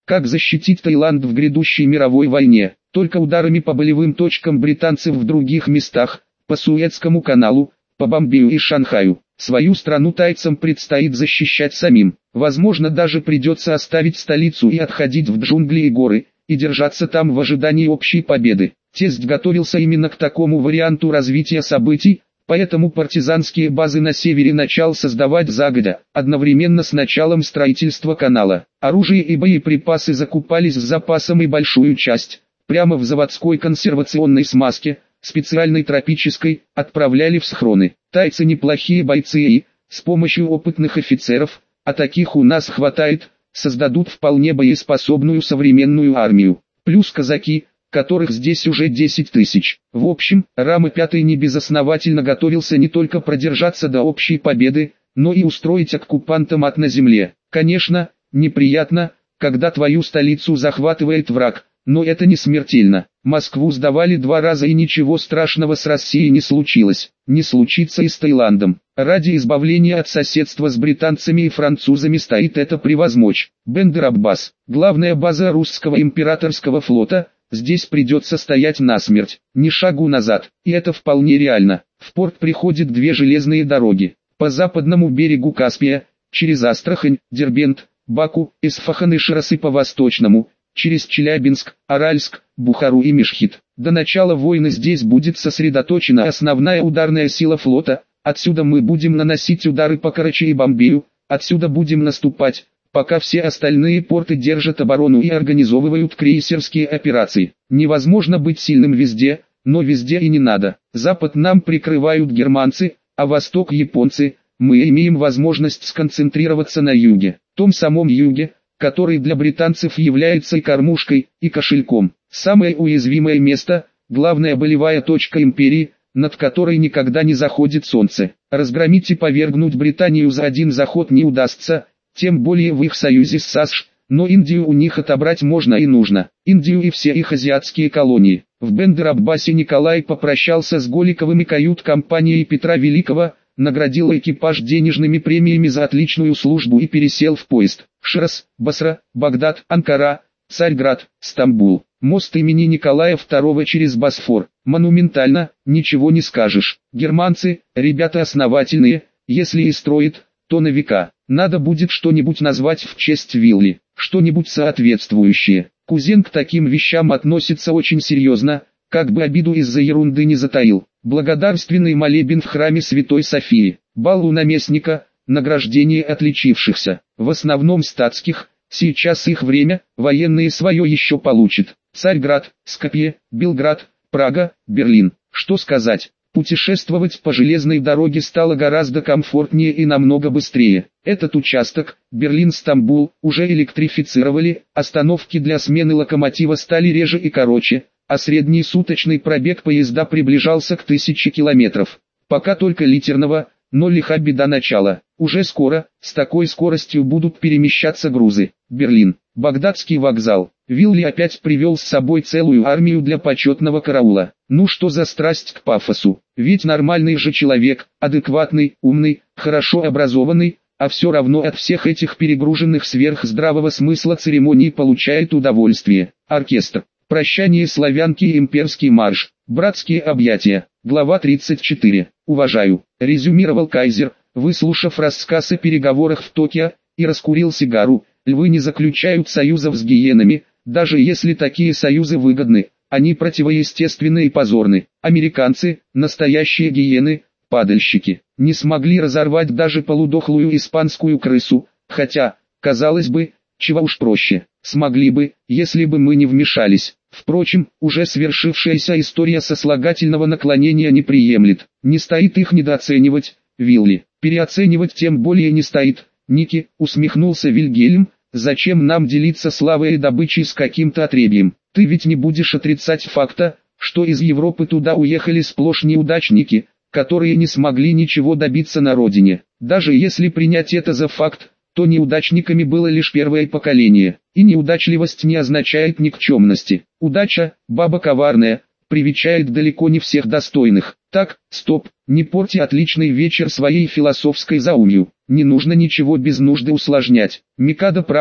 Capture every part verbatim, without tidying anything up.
Как защитить Таиланд в грядущей мировой войне? Только ударами по болевым точкам британцев в других местах, по Суэцкому каналу, по Бомбею и Шанхаю. Свою страну тайцам предстоит защищать самим. Возможно, даже придется оставить столицу и отходить в джунгли и горы, и держаться там в ожидании общей победы. Тесть готовился именно к такому варианту развития событий, поэтому партизанские базы на севере начал создавать загодя, одновременно с началом строительства канала. Оружие и боеприпасы закупались с запасом и большую часть, прямо в заводской консервационной смазке, специальной тропической, отправляли в схроны. Тайцы неплохие бойцы и, с помощью опытных офицеров, а таких у нас хватает, создадут вполне боеспособную современную армию. Плюс казаки, которых здесь уже десять тысяч. В общем, Рама пятый небезосновательно готовился не только продержаться до общей победы, но и устроить оккупантам ад на земле. Конечно, неприятно, когда твою столицу захватывает враг, но это не смертельно. Москву сдавали два раза и ничего страшного с Россией не случилось. Не случится и с Таиландом. Ради избавления от соседства с британцами и французами стоит это превозмочь. Бендер Аббас, главная база русского императорского флота, здесь придется стоять насмерть, ни шагу назад, и это вполне реально. В порт приходят две железные дороги. По западному берегу Каспия, через Астрахань, Дербент, Баку, Исфахан и Шираз, и по восточному, через Челябинск, Аральск, Бухару и Мешхед. До начала войны здесь будет сосредоточена основная ударная сила флота, отсюда мы будем наносить удары по Карачи и Бомбею, отсюда будем наступать, пока все остальные порты держат оборону и организовывают крейсерские операции. Невозможно быть сильным везде, но везде и не надо. Запад нам прикрывают германцы, а восток японцы. Мы имеем возможность сконцентрироваться на юге, том самом юге, который для британцев является и кормушкой, и кошельком. Самое уязвимое место, главная болевая точка империи, над которой никогда не заходит солнце. Разгромить и повергнуть Британию за один заход не удастся, тем более в их союзе с САСШ, но Индию у них отобрать можно и нужно. Индию и все их азиатские колонии. В Бендер-Аббасе Николай попрощался с Голиковым и кают-компанией Петра Великого, наградил экипаж денежными премиями за отличную службу и пересел в поезд. Шираз, Басра, Багдад, Анкара, Царьград, Стамбул. Мост имени Николая второго через Босфор. Монументально, ничего не скажешь. Германцы, ребята основательные, если и строят, то на века. Надо будет что-нибудь назвать в честь вилли, что-нибудь соответствующее. Кузен к таким вещам относится очень серьезно, как бы обиду из-за ерунды не затаил. Благодарственный молебен в храме Святой Софии, бал у наместника, награждение отличившихся, в основном статских, сейчас их время, военные свое еще получат. Царьград, Скопье, Белград, Прага, Берлин. Что сказать? Путешествовать по железной дороге стало гораздо комфортнее и намного быстрее. Этот участок, Берлин-Стамбул, уже электрифицировали, остановки для смены локомотива стали реже и короче, а средний суточный пробег поезда приближался к тысяче километров. Пока только литерного, но лиха беда начала. Уже скоро, с такой скоростью будут перемещаться грузы. Берлин, Багдадский вокзал. Вилли опять привел с собой целую армию для почетного караула. Ну что за страсть к пафосу? Ведь нормальный же человек, адекватный, умный, хорошо образованный, а все равно от всех этих перегруженных сверхздравого смысла церемоний получает удовольствие. Оркестр. Прощание славянки и имперский марш. Братские объятия. Глава тридцать четыре. Уважаю, резюмировал Кайзер, выслушав рассказ о переговорах в Токио, и раскурил сигару. Львы не заключают союзов с гиенами, даже если такие союзы выгодны, они противоестественны и позорны. Американцы, настоящие гиены, падальщики, не смогли разорвать даже полудохлую испанскую крысу, хотя, казалось бы, чего уж проще, смогли бы, если бы мы не вмешались. Впрочем, уже свершившаяся история сослагательного наклонения не приемлет, не стоит их недооценивать, Вилли, переоценивать тем более не стоит. Ники, усмехнулся Вильгельм, зачем нам делиться славой и добычей с каким-то отребьем? Ты ведь не будешь отрицать факта, что из Европы туда уехали сплошь неудачники, которые не смогли ничего добиться на родине. Даже если принять это за факт, то неудачниками было лишь первое поколение, и неудачливость не означает никчемности. Удача, баба коварная, привечает далеко не всех достойных. Так, стоп, не порти отличный вечер своей философской заумью. Не нужно ничего без нужды усложнять. Микадо прав,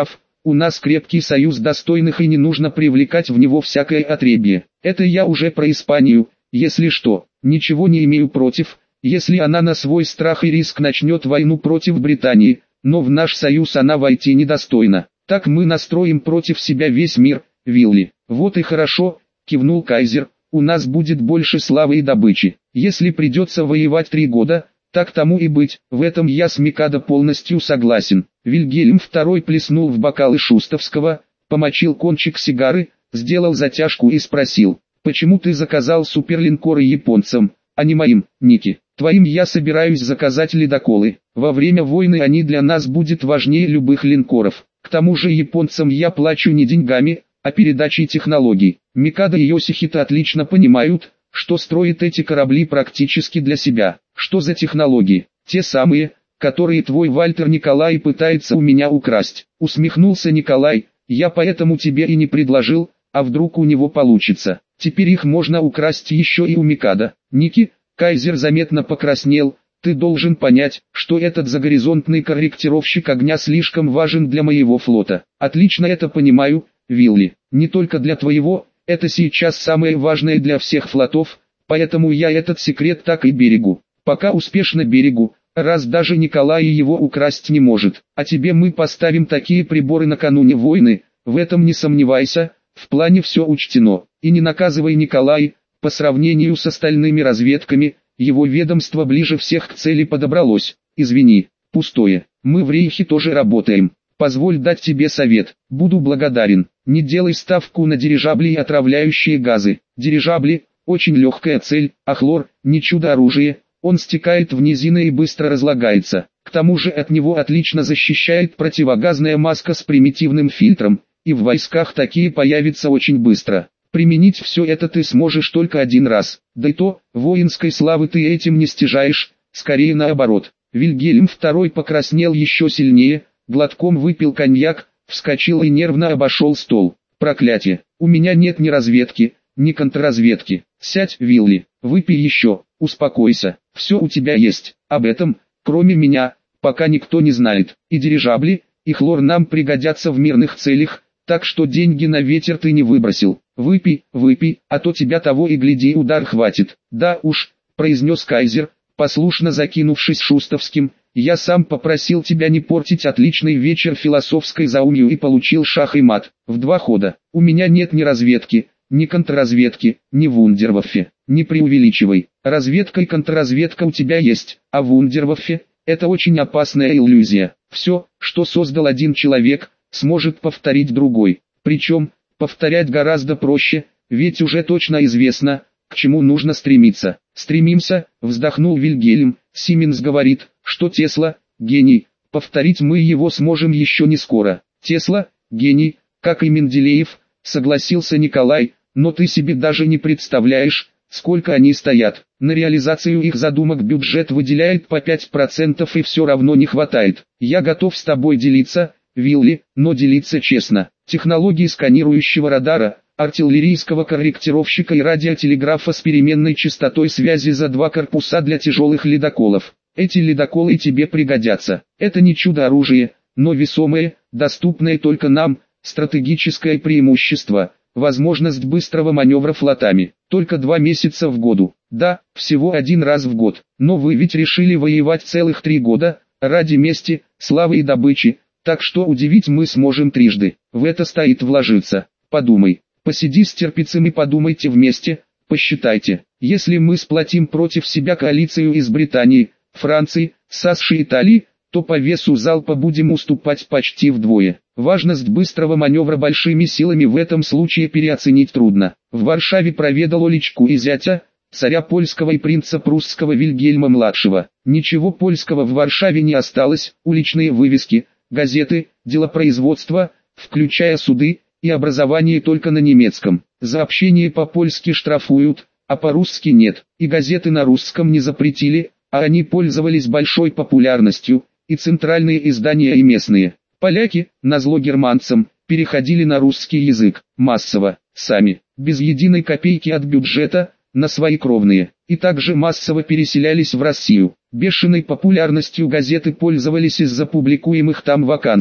у нас крепкий союз достойных и не нужно привлекать в него всякое отребье. Это я уже про Испанию, если что, ничего не имею против, если она на свой страх и риск начнет войну против Британии, но в наш союз она войти недостойна. Так мы настроим против себя весь мир, Вилли. Вот и хорошо, кивнул Кайзер, у нас будет больше славы и добычи. Если придется воевать три года, так тому и быть, в этом я с Микадо полностью согласен. Вильгельм второй плеснул в бокалы Шустовского, помочил кончик сигары, сделал затяжку и спросил, почему ты заказал суперлинкоры японцам, а не моим, Ники? Твоим я собираюсь заказать ледоколы, во время войны они для нас будут важнее любых линкоров. К тому же японцам я плачу не деньгами, а передачей технологий. Микадо и Йосихито отлично понимают, что строят эти корабли практически для себя. Что за технологии? Те самые, которые твой Вальтер Николай пытается у меня украсть. Усмехнулся Николай, я поэтому тебе и не предложил, а вдруг у него получится. Теперь их можно украсть еще и у Микадо. Ники, Кайзер заметно покраснел, ты должен понять, что этот загоризонтный корректировщик огня слишком важен для моего флота. Отлично это понимаю, Вилли, не только для твоего, это сейчас самое важное для всех флотов, поэтому я этот секрет так и берегу. Пока успешно берегу, раз даже Николай его украсть не может. А тебе мы поставим такие приборы накануне войны, в этом не сомневайся, в плане все учтено. И не наказывай Николай, по сравнению с остальными разведками, его ведомство ближе всех к цели подобралось. Извини, пустое, мы в Рейхе тоже работаем. Позволь дать тебе совет, буду благодарен. Не делай ставку на дирижабли и отравляющие газы. Дирижабли – очень легкая цель, а хлор – не чудо-оружие, он стекает в низины и быстро разлагается. К тому же от него отлично защищает противогазная маска с примитивным фильтром, и в войсках такие появятся очень быстро. Применить все это ты сможешь только один раз, да и то, воинской славы ты этим не стяжаешь, скорее наоборот. Вильгельм второй покраснел еще сильнее, глотком выпил коньяк, вскочил и нервно обошел стол. Проклятие, у меня нет ни разведки, ни контрразведки. Сядь, Вилли, выпей еще, успокойся, все у тебя есть. Об этом, кроме меня, пока никто не знает. И дирижабли, и хлор нам пригодятся в мирных целях, так что деньги на ветер ты не выбросил. Выпей, выпей, а то тебя того и гляди удар хватит. Да уж, произнес Кайзер, послушно закинувшись Шустовским, я сам попросил тебя не портить отличный вечер философской заумью и получил шах и мат. В два хода. У меня нет ни разведки, ни контрразведки, ни вундерваффе. Не преувеличивай. Разведка и контрразведка у тебя есть, а вундерваффе – это очень опасная иллюзия. Все, что создал один человек, сможет повторить другой. Причем, повторять гораздо проще, ведь уже точно известно, к чему нужно стремиться. Стремимся, вздохнул Вильгельм, Сименс говорит, что Тесла – гений, повторить мы его сможем еще не скоро. Тесла – гений, как и Менделеев, согласился Николай, но ты себе даже не представляешь, сколько они стоят. На реализацию их задумок бюджет выделяет по пять процентов и все равно не хватает. Я готов с тобой делиться, Вилли, но делиться честно. Технологии сканирующего радара, артиллерийского корректировщика и радиотелеграфа с переменной частотой связи за два корпуса для тяжелых ледоколов. Эти ледоколы тебе пригодятся. Это не чудо-оружие, но весомое, доступное только нам, стратегическое преимущество, возможность быстрого маневра флотами. Только два месяца в году. Да, всего один раз в год. Но вы ведь решили воевать целых три года, ради мести, славы и добычи. Так что удивить мы сможем трижды. В это стоит вложиться. Подумай, посиди с терпицем и подумайте вместе, посчитайте. Если мы сплотим против себя коалицию из Британии, Франции, САСШ и Италии, то по весу залпа будем уступать почти вдвое. Важность быстрого маневра большими силами в этом случае переоценить трудно. В Варшаве проведал Олечку и зятя, царя польского и принца прусского Вильгельма-младшего. Ничего польского в Варшаве не осталось, уличные вывески, газеты, делопроизводство, включая суды, и образование только на немецком. За общение по-польски штрафуют, а по-русски нет. И газеты на русском не запретили, а они пользовались большой популярностью, и центральные издания и местные. Поляки, назло германцам, переходили на русский язык, массово, сами, без единой копейки от бюджета, на свои кровные, и также массово переселялись в Россию. Бешеной популярностью газеты пользовались из-за публикуемых там вакансий.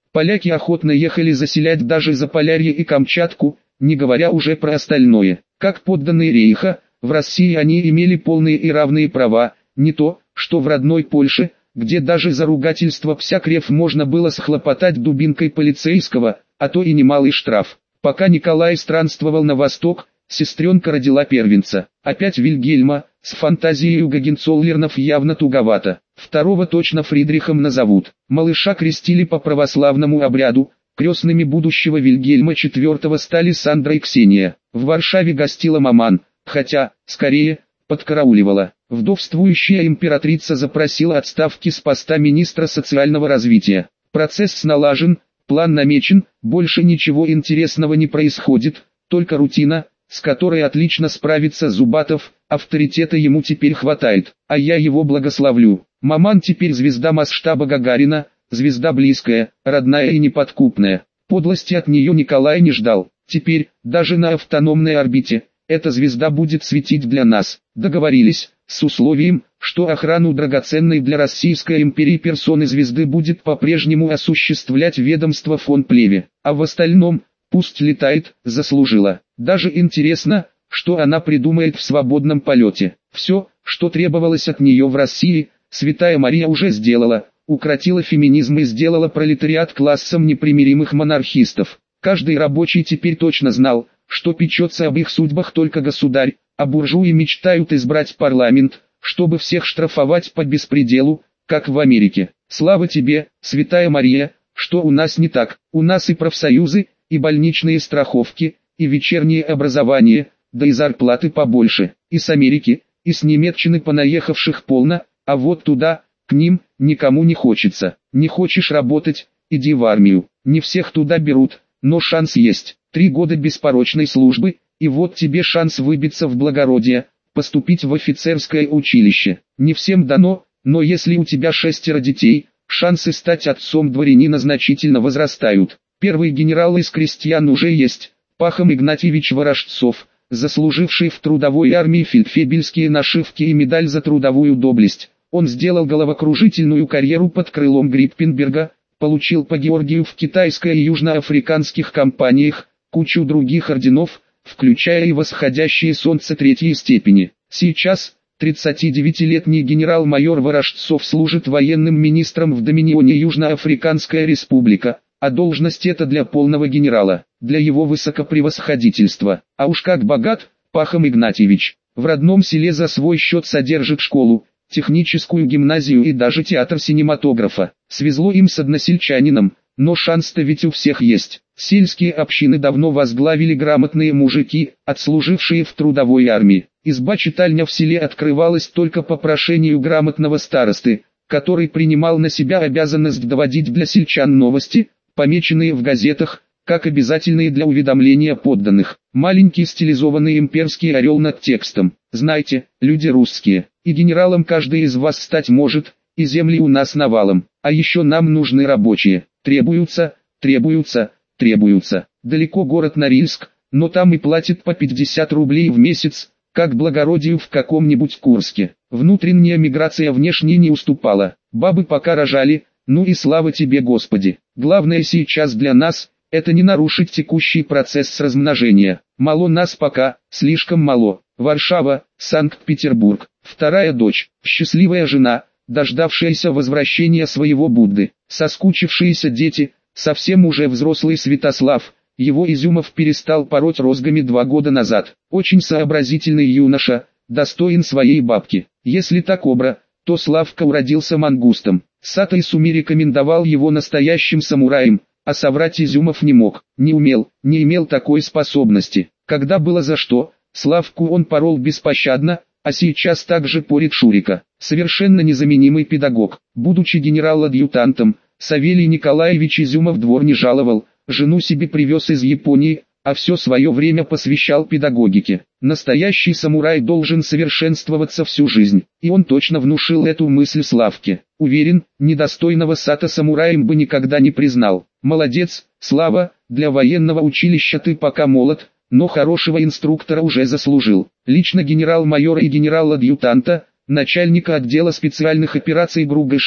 Поляки охотно ехали заселять даже Заполярье и Камчатку, не говоря уже про остальное. Как подданные рейха, в России они имели полные и равные права, не то, что в родной Польше, где даже за ругательство псякрев можно было схлопотать дубинкой полицейского, а то и немалый штраф. Пока Николай странствовал на восток, сестренка родила первенца. Опять Вильгельма, с фантазией у Гогенцоллернов явно туговато. Второго точно Фридрихом назовут. Малыша крестили по православному обряду, крестными будущего Вильгельма четвёртого стали Сандра и Ксения. В Варшаве гостила маман, хотя, скорее, подкарауливала. Вдовствующая императрица запросила отставки с поста министра социального развития. Процесс налажен, план намечен, больше ничего интересного не происходит, только рутина, с которой отлично справится Зубатов, авторитета ему теперь хватает, а я его благословлю. Маман теперь звезда масштаба Гагарина, звезда близкая, родная и неподкупная. Подлости от нее Николай не ждал. Теперь, даже на автономной орбите, эта звезда будет светить для нас. Договорились, с условием, что охрану драгоценной для Российской империи персоны звезды будет по-прежнему осуществлять ведомство фон Плеве, а в остальном, пусть летает, заслужила. Даже интересно, что она придумает в свободном полете. Все, что требовалось от нее в России, Святая Мария уже сделала, укротила феминизм и сделала пролетариат классом непримиримых монархистов. Каждый рабочий теперь точно знал, что печется об их судьбах только государь, а буржуи мечтают избрать парламент, чтобы всех штрафовать по беспределу, как в Америке. Слава тебе, Святая Мария, что у нас не так. У нас и профсоюзы, и больничные страховки, и вечернее образование, да и зарплаты побольше. И с Америки, и с Немеччины понаехавших полно, а вот туда, к ним, никому не хочется. Не хочешь работать, иди в армию. Не всех туда берут, но шанс есть. Три года беспорочной службы, и вот тебе шанс выбиться в благородие, поступить в офицерское училище. Не всем дано, но если у тебя шестеро детей, шансы стать отцом дворянина значительно возрастают. Первый генерал из крестьян уже есть, Пахом Игнатьевич Ворожцов, заслуживший в трудовой армии фельдфебельские нашивки и медаль за трудовую доблесть. Он сделал головокружительную карьеру под крылом Гриппенберга, получил по Георгию в китайской и южноафриканских компаниях, кучу других орденов, включая и восходящее солнце третьей степени. Сейчас, тридцатидевятилетний генерал-майор Ворожцов служит военным министром в Доминионе Южноафриканская республика, а должность эта для полного генерала, для его высокопревосходительства. А уж как богат, Пахом Игнатьевич, в родном селе за свой счет содержит школу, техническую гимназию и даже театр синематографа. Свезло им с односельчанином, но шанс-то ведь у всех есть. Сельские общины давно возглавили грамотные мужики, отслужившие в трудовой армии. Изба-читальня в селе открывалась только по прошению грамотного старосты, который принимал на себя обязанность доводить для сельчан новости, помеченные в газетах, как обязательные для уведомления подданных. Маленький стилизованный имперский орел над текстом. Знаете, люди русские, и генералом каждый из вас стать может, и земли у нас навалом, а еще нам нужны рабочие. Требуются, требуются, требуются. Далеко город Норильск, но там и платят по пятьдесят рублей в месяц, как благородию в каком-нибудь Курске. Внутренняя миграция внешней не уступала. Бабы пока рожали, ну и слава тебе Господи. Главное сейчас для нас – это не нарушить текущий процесс размножения. Мало нас пока, слишком мало. Варшава, Санкт-Петербург. Вторая дочь, счастливая жена, дождавшаяся возвращения своего Будды. Соскучившиеся дети, совсем уже взрослый Святослав. Его Изюмов перестал пороть розгами два года назад. Очень сообразительный юноша, достоин своей бабки. Если так обра, то Славка уродился мангустом. Сато Исуми рекомендовал его настоящим самураем, а соврать Изюмов не мог, не умел, не имел такой способности. Когда было за что, Славку он порол беспощадно, а сейчас также порит Шурика. Совершенно незаменимый педагог. Будучи генерал-адъютантом, Савелий Николаевич Изюмов двор не жаловал, жену себе привез из Японии, а все свое время посвящал педагогике. Настоящий самурай должен совершенствоваться всю жизнь, и он точно внушил эту мысль Славке. Уверен, недостойного Сато самураем бы никогда не признал. Молодец, Слава, для военного училища ты пока молод, но хорошего инструктора уже заслужил. Лично генерал-майора и генерал-адъютанта, начальника отдела специальных операций ГРУ ГШ,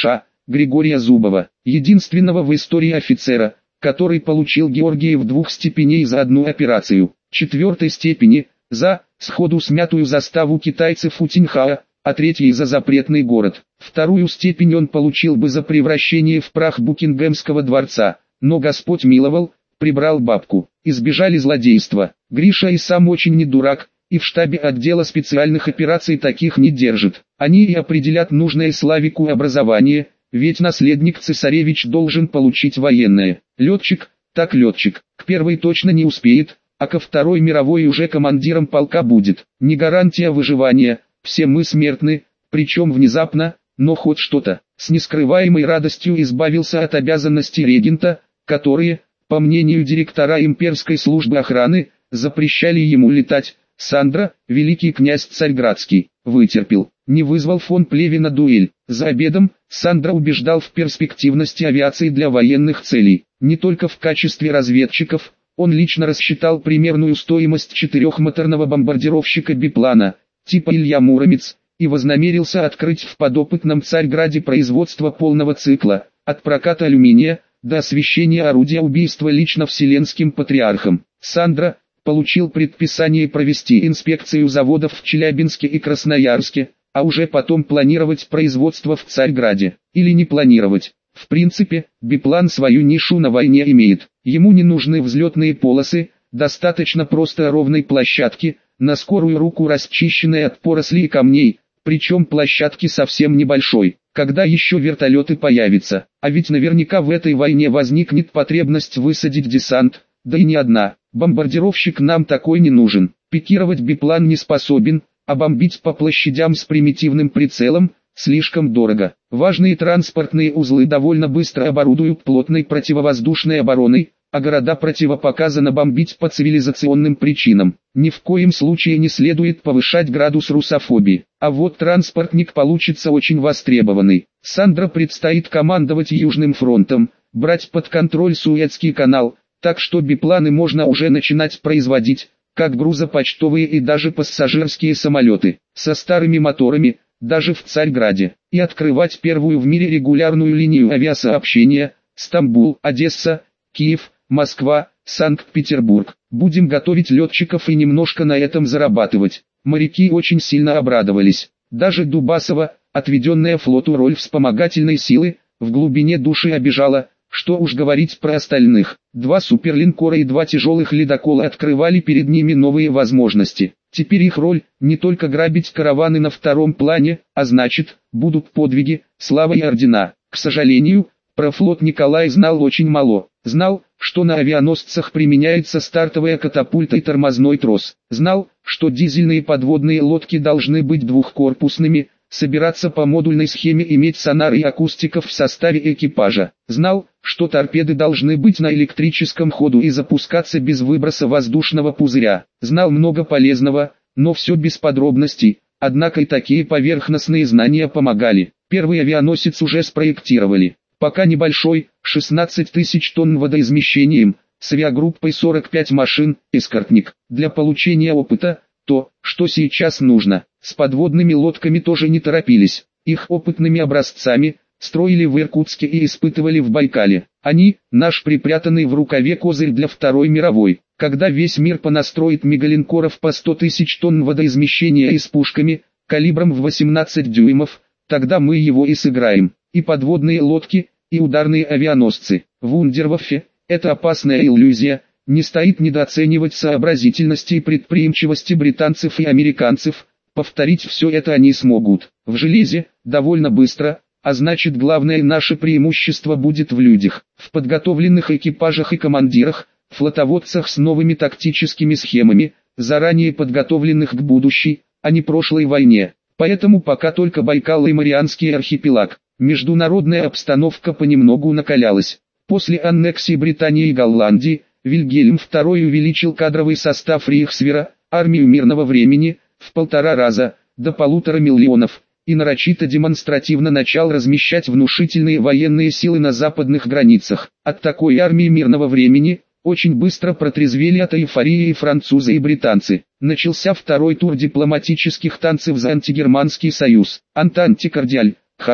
Григория Зубова, единственного в истории офицера, который получил Георгиев двух степеней за одну операцию, четвертой степени, за, сходу смятую заставу китайцев у Тиньхаа, а третьей за запретный город. Вторую степень он получил бы за превращение в прах Букингемского дворца, но Господь миловал, прибрал бабку. Избежали злодейства. Гриша и сам очень не дурак, и в штабе отдела специальных операций таких не держит. Они и определят нужное Славику образование, ведь наследник цесаревич должен получить военное. Летчик, так летчик, к первой точно не успеет, а ко второй мировой уже командиром полка будет. Не гарантия выживания, все мы смертны, причем внезапно, но хоть что-то. С нескрываемой радостью избавился от обязанностей регента, которые, по мнению директора имперской службы охраны, запрещали ему летать. Сандра, великий князь Царьградский, вытерпел, не вызвал фон Плеве на дуэль. За обедом, Сандра убеждал в перспективности авиации для военных целей. Не только в качестве разведчиков, он лично рассчитал примерную стоимость четырехмоторного бомбардировщика биплана, типа Илья Муромец, и вознамерился открыть в подопытном Царьграде производство полного цикла, от проката алюминия, до освещения орудия убийства лично вселенским патриархом. Сандра получил предписание провести инспекцию заводов в Челябинске и Красноярске, а уже потом планировать производство в Царьграде, или не планировать. В принципе, биплан свою нишу на войне имеет. Ему не нужны взлетные полосы, достаточно просто ровной площадки, на скорую руку расчищенной от порослей и камней, причем площадки совсем небольшой. Когда еще вертолеты появятся, а ведь наверняка в этой войне возникнет потребность высадить десант, да и не одна. Бомбардировщик нам такой не нужен, пикировать биплан не способен, а бомбить по площадям с примитивным прицелом слишком дорого. Важные транспортные узлы довольно быстро оборудуют плотной противовоздушной обороной, а города противопоказано бомбить по цивилизационным причинам. Ни в коем случае не следует повышать градус русофобии. А вот транспортник получится очень востребованный. Сандра предстоит командовать Южным фронтом, брать под контроль Суэцкий канал, так что бипланы можно уже начинать производить, как грузопочтовые и даже пассажирские самолеты, со старыми моторами, даже в Царьграде, и открывать первую в мире регулярную линию авиасообщения, Стамбул, Одесса, Киев, Москва, Санкт-Петербург. Будем готовить летчиков и немножко на этом зарабатывать. Моряки очень сильно обрадовались. Даже Дубасова, отведенная флоту роль вспомогательной силы, в глубине души обижала, что уж говорить про остальных. Два суперлинкора и два тяжелых ледокола открывали перед ними новые возможности. Теперь их роль не только грабить караваны на втором плане, а значит, будут подвиги, слава и ордена. К сожалению, про флот Николай знал очень мало. Знал, что на авианосцах применяется стартовая катапульта и тормозной трос. Знал, что дизельные подводные лодки должны быть двухкорпусными, собираться по модульной схеме, иметь сонар и акустиков в составе экипажа. Знал, что торпеды должны быть на электрическом ходу и запускаться без выброса воздушного пузыря. Знал много полезного, но все без подробностей, однако и такие поверхностные знания помогали. Первый авианосец уже спроектировали. Пока небольшой, шестнадцать тысяч тонн водоизмещением, с авиагруппой сорок пять машин, эскортник. Для получения опыта, то, что сейчас нужно. С подводными лодками тоже не торопились. Их опытными образцами строили в Иркутске и испытывали в Байкале. Они – наш припрятанный в рукаве козырь для Второй мировой. Когда весь мир понастроит мегалинкоров по сто тысяч тонн водоизмещения и с пушками, калибром в восемнадцать дюймов, тогда мы его и сыграем. И подводные лодки, и ударные авианосцы. Вундерваффе – это опасная иллюзия. Не стоит недооценивать сообразительности и предприимчивости британцев и американцев. Повторить все это они смогут. В железе, довольно быстро, а значит главное наше преимущество будет в людях. В подготовленных экипажах и командирах, флотоводцах с новыми тактическими схемами, заранее подготовленных к будущей, а не прошлой войне. Поэтому пока только Байкал и Марианский архипелаг. Международная обстановка понемногу накалялась. После аннексии Британии и Голландии, Вильгельм второй увеличил кадровый состав Рейхсвера, армию мирного времени, в полтора раза, до полутора миллионов, и нарочито демонстративно начал размещать внушительные военные силы на западных границах. От такой армии мирного времени, очень быстро протрезвели от эйфории и французы и британцы. Начался второй тур дипломатических танцев за антигерманский союз. Антантикордиаль, ха-ха.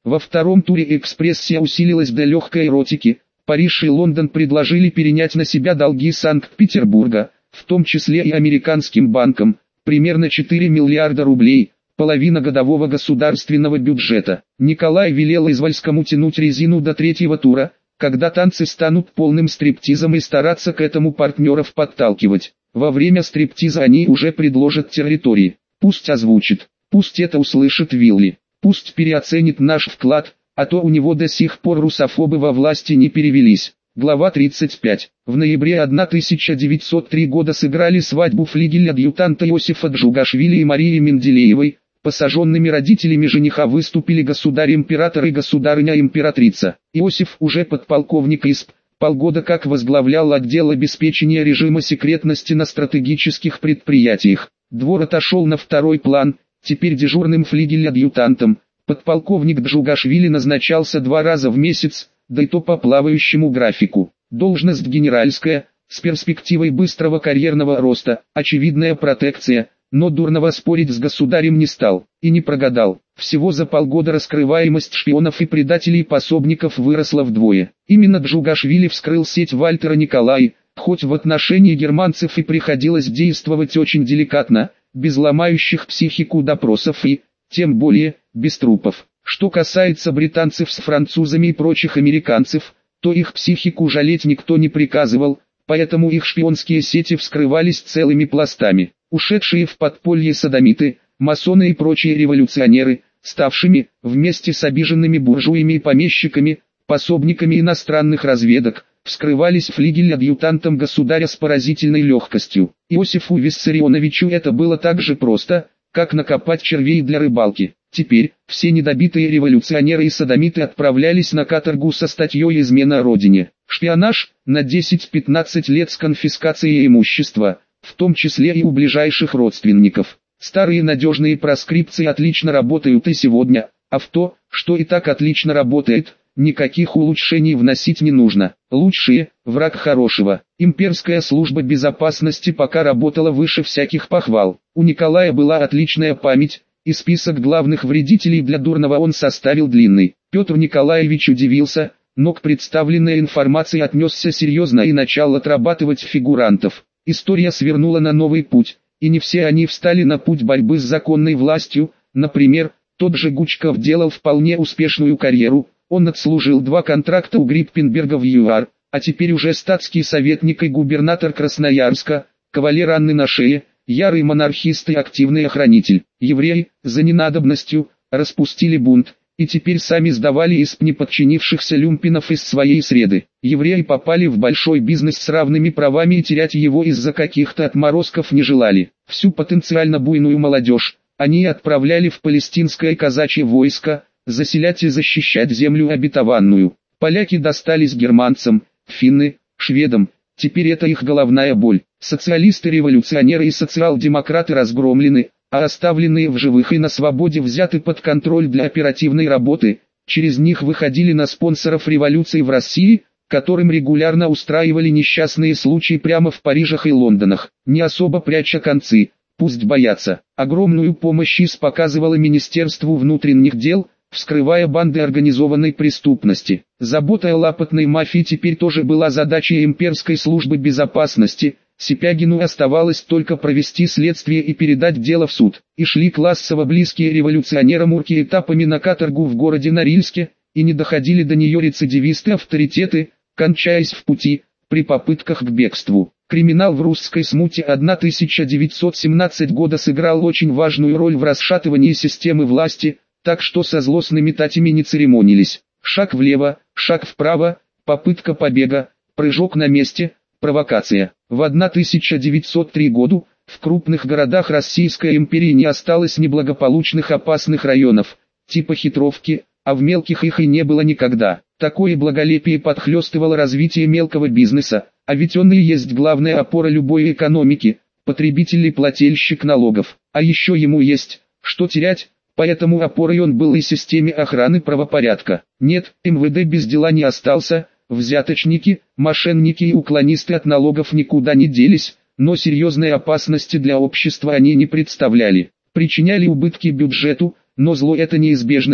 Во втором туре экспрессия усилилась до легкой эротики. Париж и Лондон предложили перенять на себя долги Санкт-Петербурга, в том числе и американским банкам, примерно четыре миллиарда рублей, половина годового государственного бюджета. Николай велел Извольскому тянуть резину до третьего тура, когда танцы станут полным стриптизом, и стараться к этому партнеров подталкивать. Во время стриптиза они уже предложат территории. Пусть озвучит, пусть это услышит Вилли, пусть переоценит наш вклад, а то у него до сих пор русофобы во власти не перевелись. Глава тридцать пять. В ноябре тысяча девятьсот третьего года сыграли свадьбу флигель-адъютанта Иосифа Джугашвили и Марии Менделеевой. Посаженными родителями жениха выступили государь-император и государыня-императрица. Иосиф, уже подполковник ИСП, полгода как возглавлял отдел обеспечения режима секретности на стратегических предприятиях. Двор отошел на второй план, теперь дежурным флигель-адъютантом. Подполковник Джугашвили назначался два раза в месяц, да и то по плавающему графику. Должность генеральская, с перспективой быстрого карьерного роста, очевидная протекция, но дурного спорить с государем не стал, и не прогадал. Всего за полгода раскрываемость шпионов и предателей-пособников выросла вдвое. Именно Джугашвили вскрыл сеть Вальтера Николая, хоть в отношении германцев и приходилось действовать очень деликатно, без ломающих психику допросов и, тем более, без трупов. Что касается британцев с французами и прочих американцев, то их психику жалеть никто не приказывал, поэтому их шпионские сети вскрывались целыми пластами. Ушедшие в подполье содомиты, масоны и прочие революционеры, ставшими, вместе с обиженными буржуями и помещиками, пособниками иностранных разведок, вскрывались флигель-адъютантом государя с поразительной легкостью. Иосифу Виссарионовичу это было так же просто, как накопать червей для рыбалки. Теперь, все недобитые революционеры и содомиты отправлялись на каторгу со статьей «Измена Родине». Шпионаж, на десять-пятнадцать лет с конфискацией имущества, в том числе и у ближайших родственников. Старые надежные проскрипции отлично работают и сегодня, а в то, что и так отлично работает, никаких улучшений вносить не нужно. Лучшие – враг хорошего. Имперская служба безопасности пока работала выше всяких похвал. У Николая была отличная память, и список главных вредителей для дурного он составил длинный. Петр Николаевич удивился, но к представленной информации отнесся серьезно и начал отрабатывать фигурантов. История свернула на новый путь, и не все они встали на путь борьбы с законной властью. Например, тот же Гучков делал вполне успешную карьеру, он отслужил два контракта у Гриппенберга в ЮАР, а теперь уже статский советник и губернатор Красноярска, кавалер Анны на шее, ярый монархист и активный охранитель. Евреи, за ненадобностью, распустили бунт, и теперь сами сдавали из неподчинившихся люмпинов из своей среды. Евреи попали в большой бизнес с равными правами и терять его из-за каких-то отморозков не желали. Всю потенциально буйную молодежь они отправляли в палестинское казачье войско, заселять и защищать землю обетованную. Поляки достались германцам, финны, шведам, теперь это их головная боль. Социалисты-революционеры и социал-демократы разгромлены, а оставленные в живых и на свободе взяты под контроль для оперативной работы. Через них выходили на спонсоров революции в России, которым регулярно устраивали несчастные случаи прямо в Парижах и Лондонах, не особо пряча концы, пусть боятся. Огромную помощь ИС показывало Министерству внутренних дел, вскрывая банды организованной преступности. Забота о лапотной мафии теперь тоже была задачей имперской службы безопасности. Сипягину оставалось только провести следствие и передать дело в суд. И шли классово близкие революционерам урки этапами на каторгу в городе Норильске, и не доходили до нее рецидивисты-авторитеты, кончаясь в пути, при попытках к бегству. Криминал в русской смуте тысяча девятьсот семнадцатого года сыграл очень важную роль в расшатывании системы власти, так что со злостными татями не церемонились. Шаг влево, шаг вправо, попытка побега, прыжок на месте, провокация. В тысяча девятьсот третьем году, в крупных городах Российской империи не осталось неблагополучных опасных районов, типа Хитровки, а в мелких их и не было никогда. Такое благолепие подхлестывало развитие мелкого бизнеса, а ведь он и есть главная опора любой экономики, потребитель и плательщик налогов. А еще ему есть, что терять, поэтому опорой он был и системе охраны правопорядка. Нет, эм вэ дэ без дела не остался. Взяточники, мошенники и уклонисты от налогов никуда не делись, но серьезной опасности для общества они не представляли. Причиняли убытки бюджету, но зло это неизбежное,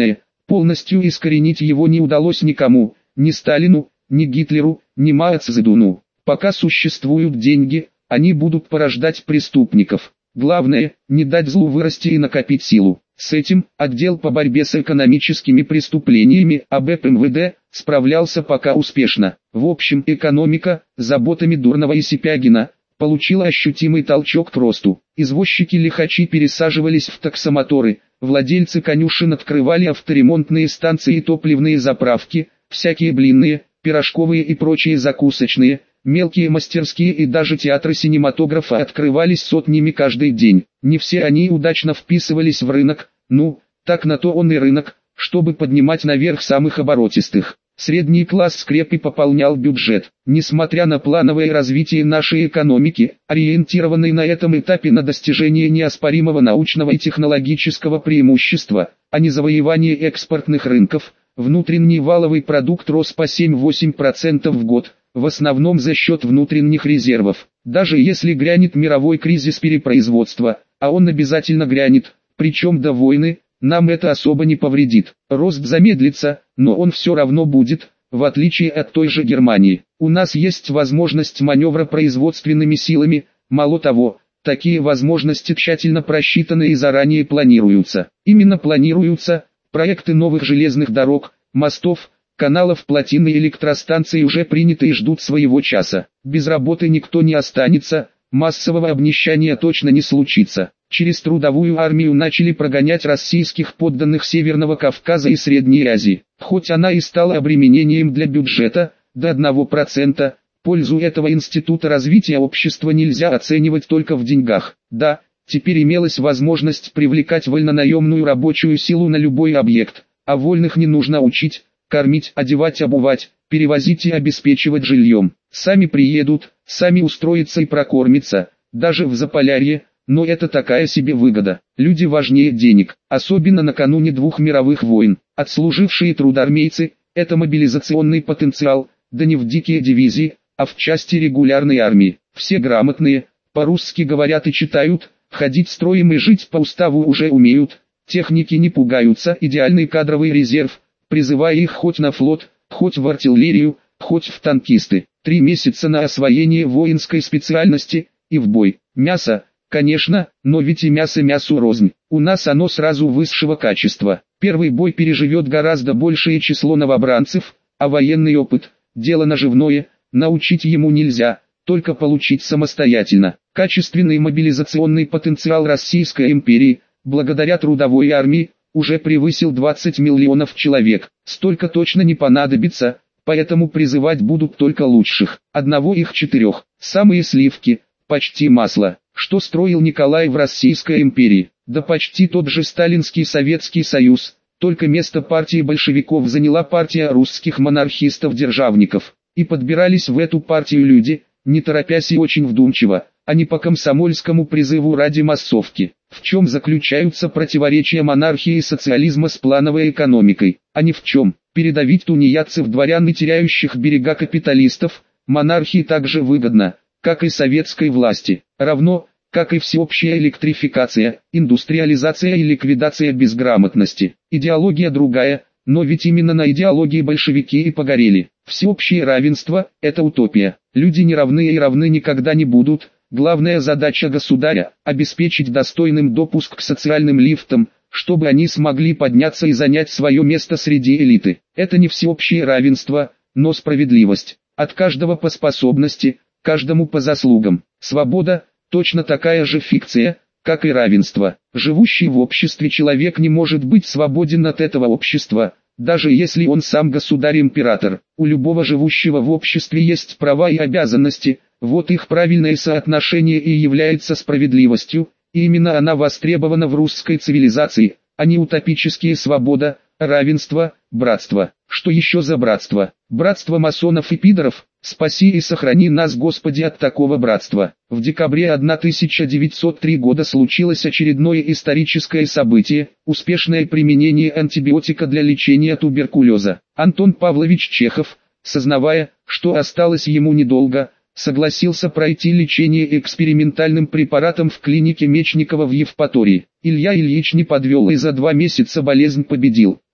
Полностью искоренить его не удалось никому, ни Сталину, ни Гитлеру, ни Мао Цзэдуну. Пока существуют деньги, они будут порождать преступников. Главное, не дать злу вырасти и накопить силу. С этим отдел по борьбе с экономическими преступлениями А Б П М В Д справлялся пока успешно. В общем, экономика, заботами Дурнова и Сипягина, получила ощутимый толчок к росту. Извозчики-лихачи пересаживались в таксомоторы, владельцы конюшен открывали авторемонтные станции и топливные заправки, всякие блинные, пирожковые и прочие закусочные, мелкие мастерские и даже театры синематографа открывались сотнями каждый день. Не все они удачно вписывались в рынок, ну, так на то он и рынок, чтобы поднимать наверх самых оборотистых. Средний класс скреп и пополнял бюджет. Несмотря на плановое развитие нашей экономики, ориентированной на этом этапе на достижение неоспоримого научного и технологического преимущества, а не завоевание экспортных рынков, внутренний валовый продукт рос по семь-восемь процентов в год, в основном за счет внутренних резервов. Даже если грянет мировой кризис перепроизводства, а он обязательно грянет, причем до войны, нам это особо не повредит. Рост замедлится, но он все равно будет, в отличие от той же Германии. У нас есть возможность маневра производственными силами, мало того, такие возможности тщательно просчитаны и заранее планируются. Именно планируются, проекты новых железных дорог, мостов, каналов, плотин и электростанций уже приняты и ждут своего часа. Без работы никто не останется, массового обнищания точно не случится. Через трудовую армию начали прогонять российских подданных Северного Кавказа и Средней Азии. Хоть она и стала обременением для бюджета, до одного процента, пользу этого института развития общества нельзя оценивать только в деньгах. Да, теперь имелась возможность привлекать вольнонаемную рабочую силу на любой объект, а вольных не нужно учить, кормить, одевать, обувать, перевозить и обеспечивать жильем. Сами приедут, сами устроятся и прокормятся, даже в Заполярье. Но это такая себе выгода. Люди важнее денег, особенно накануне двух мировых войн. Отслужившие трудармейцы – это мобилизационный потенциал, да не в дикие дивизии, а в части регулярной армии. Все грамотные, по-русски говорят и читают, ходить строем и жить по уставу уже умеют. Техники не пугаются, идеальный кадровый резерв, призывая их хоть на флот, хоть в артиллерию, хоть в танкисты. Три месяца на освоение воинской специальности и в бой. Мясо. Конечно, но ведь и мясо мясу рознь. У нас оно сразу высшего качества. Первый бой переживет гораздо большее число новобранцев, а военный опыт – дело наживное, научить ему нельзя, только получить самостоятельно. Качественный мобилизационный потенциал Российской империи, благодаря трудовой армии, уже превысил двадцать миллионов человек. Столько точно не понадобится, поэтому призывать будут только лучших. Одного их четырех. Самые сливки, почти масло. Что строил Николай в Российской империи? Да почти тот же сталинский Советский Союз, только место партии большевиков заняла партия русских монархистов-державников. И подбирались в эту партию люди, не торопясь и очень вдумчиво, а не по комсомольскому призыву ради массовки. В чем заключаются противоречия монархии и социализма с плановой экономикой? А ни в чем. Передавить тунеядцев, дворян и теряющих берега капиталистов, монархии также выгодно, как и советской власти, равно, как и всеобщая электрификация, индустриализация и ликвидация безграмотности. Идеология другая, но ведь именно на идеологии большевики и погорели. Всеобщее равенство – это утопия. Люди не равны и равны никогда не будут. Главная задача государя – обеспечить достойным допуск к социальным лифтам, чтобы они смогли подняться и занять свое место среди элиты. Это не всеобщее равенство, но справедливость. От каждого по способности, каждому по заслугам. Свобода – точно такая же фикция, как и равенство. Живущий в обществе человек не может быть свободен от этого общества, даже если он сам государь-император. У любого живущего в обществе есть права и обязанности, вот их правильное соотношение и является справедливостью, и именно она востребована в русской цивилизации, а не утопические свобода, равенство, братство. Что еще за братство? Братство масонов и пидоров? Спаси и сохрани нас, Господи, от такого братства. В декабре тысяча девятьсот третьего года случилось очередное историческое событие – успешное применение антибиотика для лечения туберкулеза. Антон Павлович Чехов, сознавая, что осталось ему недолго, согласился пройти лечение экспериментальным препаратом в клинике Мечникова в Евпатории. Илья Ильич не подвел и за два месяца болезнь победил.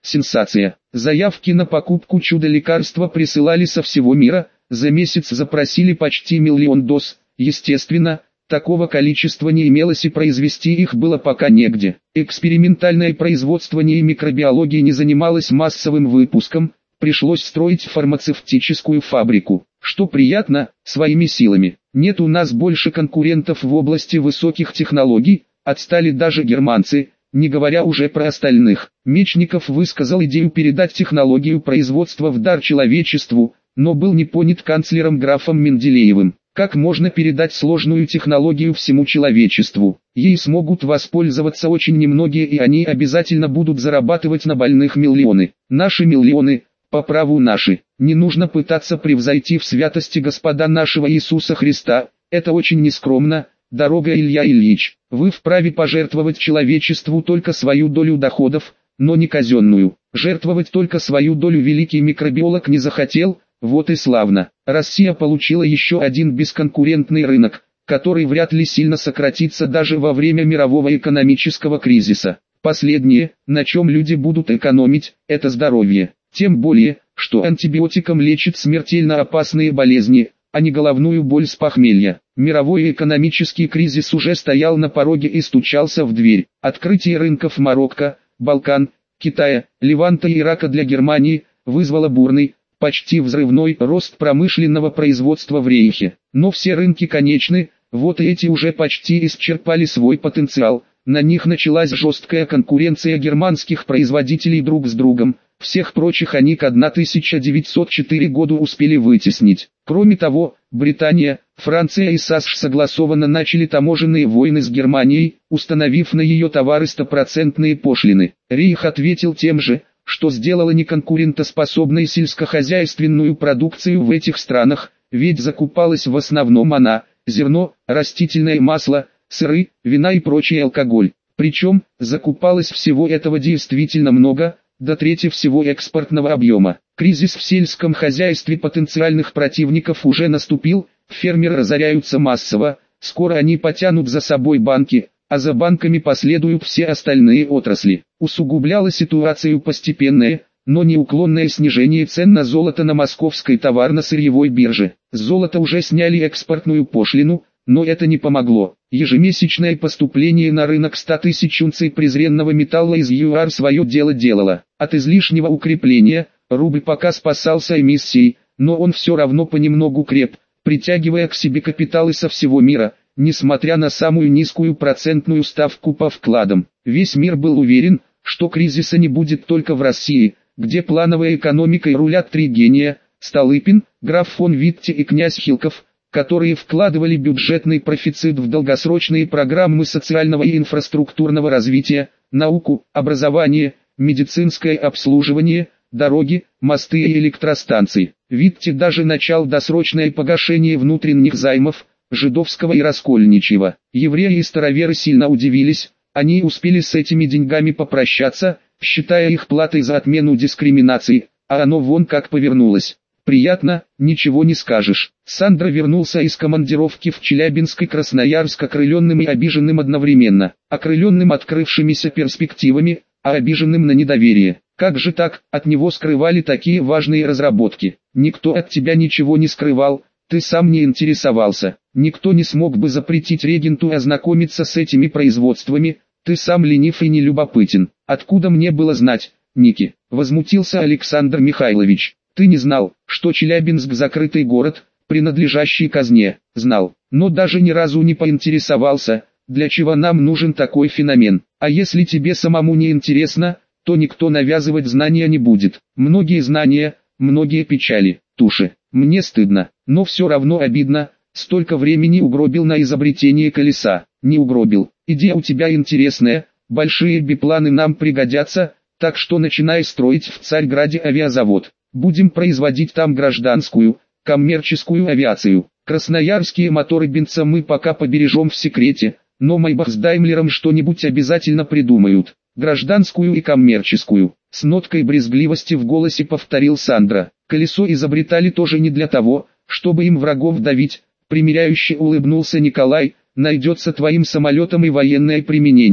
Сенсация. Заявки на покупку чудо-лекарства присылали со всего мира, за месяц запросили почти миллион доз. Естественно, такого количества не имелось и произвести их было пока негде. Экспериментальное производство НИИ микробиологии не занималось массовым выпуском, пришлось строить фармацевтическую фабрику. Что приятно, своими силами. Нет у нас больше конкурентов в области высоких технологий, отстали даже германцы, не говоря уже про остальных. Мечников высказал идею передать технологию производства в дар человечеству, но был не понят канцлером графом Менделеевым. Как можно передать сложную технологию всему человечеству? Ей смогут воспользоваться очень немногие, и они обязательно будут зарабатывать на больных миллионы. Наши миллионы, по праву наши. Не нужно пытаться превзойти в святости Господа нашего Иисуса Христа, это очень нескромно. Дорога Илья Ильич, вы вправе пожертвовать человечеству только свою долю доходов, но не казенную. Жертвовать только свою долю великий микробиолог не захотел, вот и славно. Россия получила еще один бесконкурентный рынок, который вряд ли сильно сократится даже во время мирового экономического кризиса. Последнее, на чем люди будут экономить, это здоровье. Тем более, что антибиотиком лечат смертельно опасные болезни, а не головную боль с похмелья. Мировой экономический кризис уже стоял на пороге и стучался в дверь. Открытие рынков Марокко, Балкан, Китая, Леванта и Ирака для Германии вызвало бурный, почти взрывной рост промышленного производства в Рейхе. Но все рынки конечны, вот и эти уже почти исчерпали свой потенциал. На них началась жесткая конкуренция германских производителей друг с другом. Всех прочих они к тысяча девятьсот четвёртому году успели вытеснить. Кроме того, Британия, Франция и САСШ согласованно начали таможенные войны с Германией, установив на ее товары стопроцентные пошлины. Рейх ответил тем же, что сделало неконкурентоспособной сельскохозяйственную продукцию в этих странах, ведь закупалась в основном она, зерно, растительное масло, сыры, вина и прочий алкоголь. Причем, закупалось всего этого действительно много, до трети всего экспортного объема. Кризис в сельском хозяйстве потенциальных противников уже наступил, фермеры разоряются массово, скоро они потянут за собой банки, а за банками последуют все остальные отрасли. Усугубляло ситуацию постепенное, но неуклонное снижение цен на золото на московской товарно-сырьевой бирже. С золота уже сняли экспортную пошлину, но это не помогло. Ежемесячное поступление на рынок ста тысяч унций презренного металла из ЮАР свое дело делало. От излишнего укрепления, рубль пока спасался эмиссией, но он все равно понемногу креп, притягивая к себе капиталы со всего мира, несмотря на самую низкую процентную ставку по вкладам. Весь мир был уверен, что кризиса не будет только в России, где плановой экономикой рулят три гения – Столыпин, граф фон Витте и князь Хилков, которые вкладывали бюджетный профицит в долгосрочные программы социального и инфраструктурного развития, науку, образование, медицинское обслуживание, дороги, мосты и электростанции. Витте даже начал досрочное погашение внутренних займов, жидовского и раскольничьего. Евреи и староверы сильно удивились, они успели с этими деньгами попрощаться, считая их платой за отмену дискриминации, а оно вон как повернулось. Приятно, ничего не скажешь. Сандро вернулся из командировки в Челябинск и Красноярск окрыленным и обиженным одновременно. Окрыленным открывшимися перспективами, а обиженным на недоверие. Как же так, от него скрывали такие важные разработки? Никто от тебя ничего не скрывал, ты сам не интересовался. Никто не смог бы запретить регенту ознакомиться с этими производствами, ты сам ленив и нелюбопытен. Откуда мне было знать, Ники? Возмутился Александр Михайлович. Ты не знал, что Челябинск закрытый город, принадлежащий казне? Знал, но даже ни разу не поинтересовался, для чего нам нужен такой феномен. А если тебе самому не интересно, то никто навязывать знания не будет. Многие знания, многие печали, туши. Мне стыдно, но все равно обидно, столько времени угробил на изобретение колеса. Не угробил, идея у тебя интересная, большие бипланы нам пригодятся, так что начинай строить в Царьграде авиазавод. Будем производить там гражданскую, коммерческую авиацию. Красноярские моторы Бенца мы пока побережем в секрете, но Майбах с Даймлером что-нибудь обязательно придумают. Гражданскую и коммерческую. С ноткой брезгливости в голосе повторил Сандро. Колесо изобретали тоже не для того, чтобы им врагов давить. Примиряюще улыбнулся Николай. Найдется твоим самолетам и военное применение.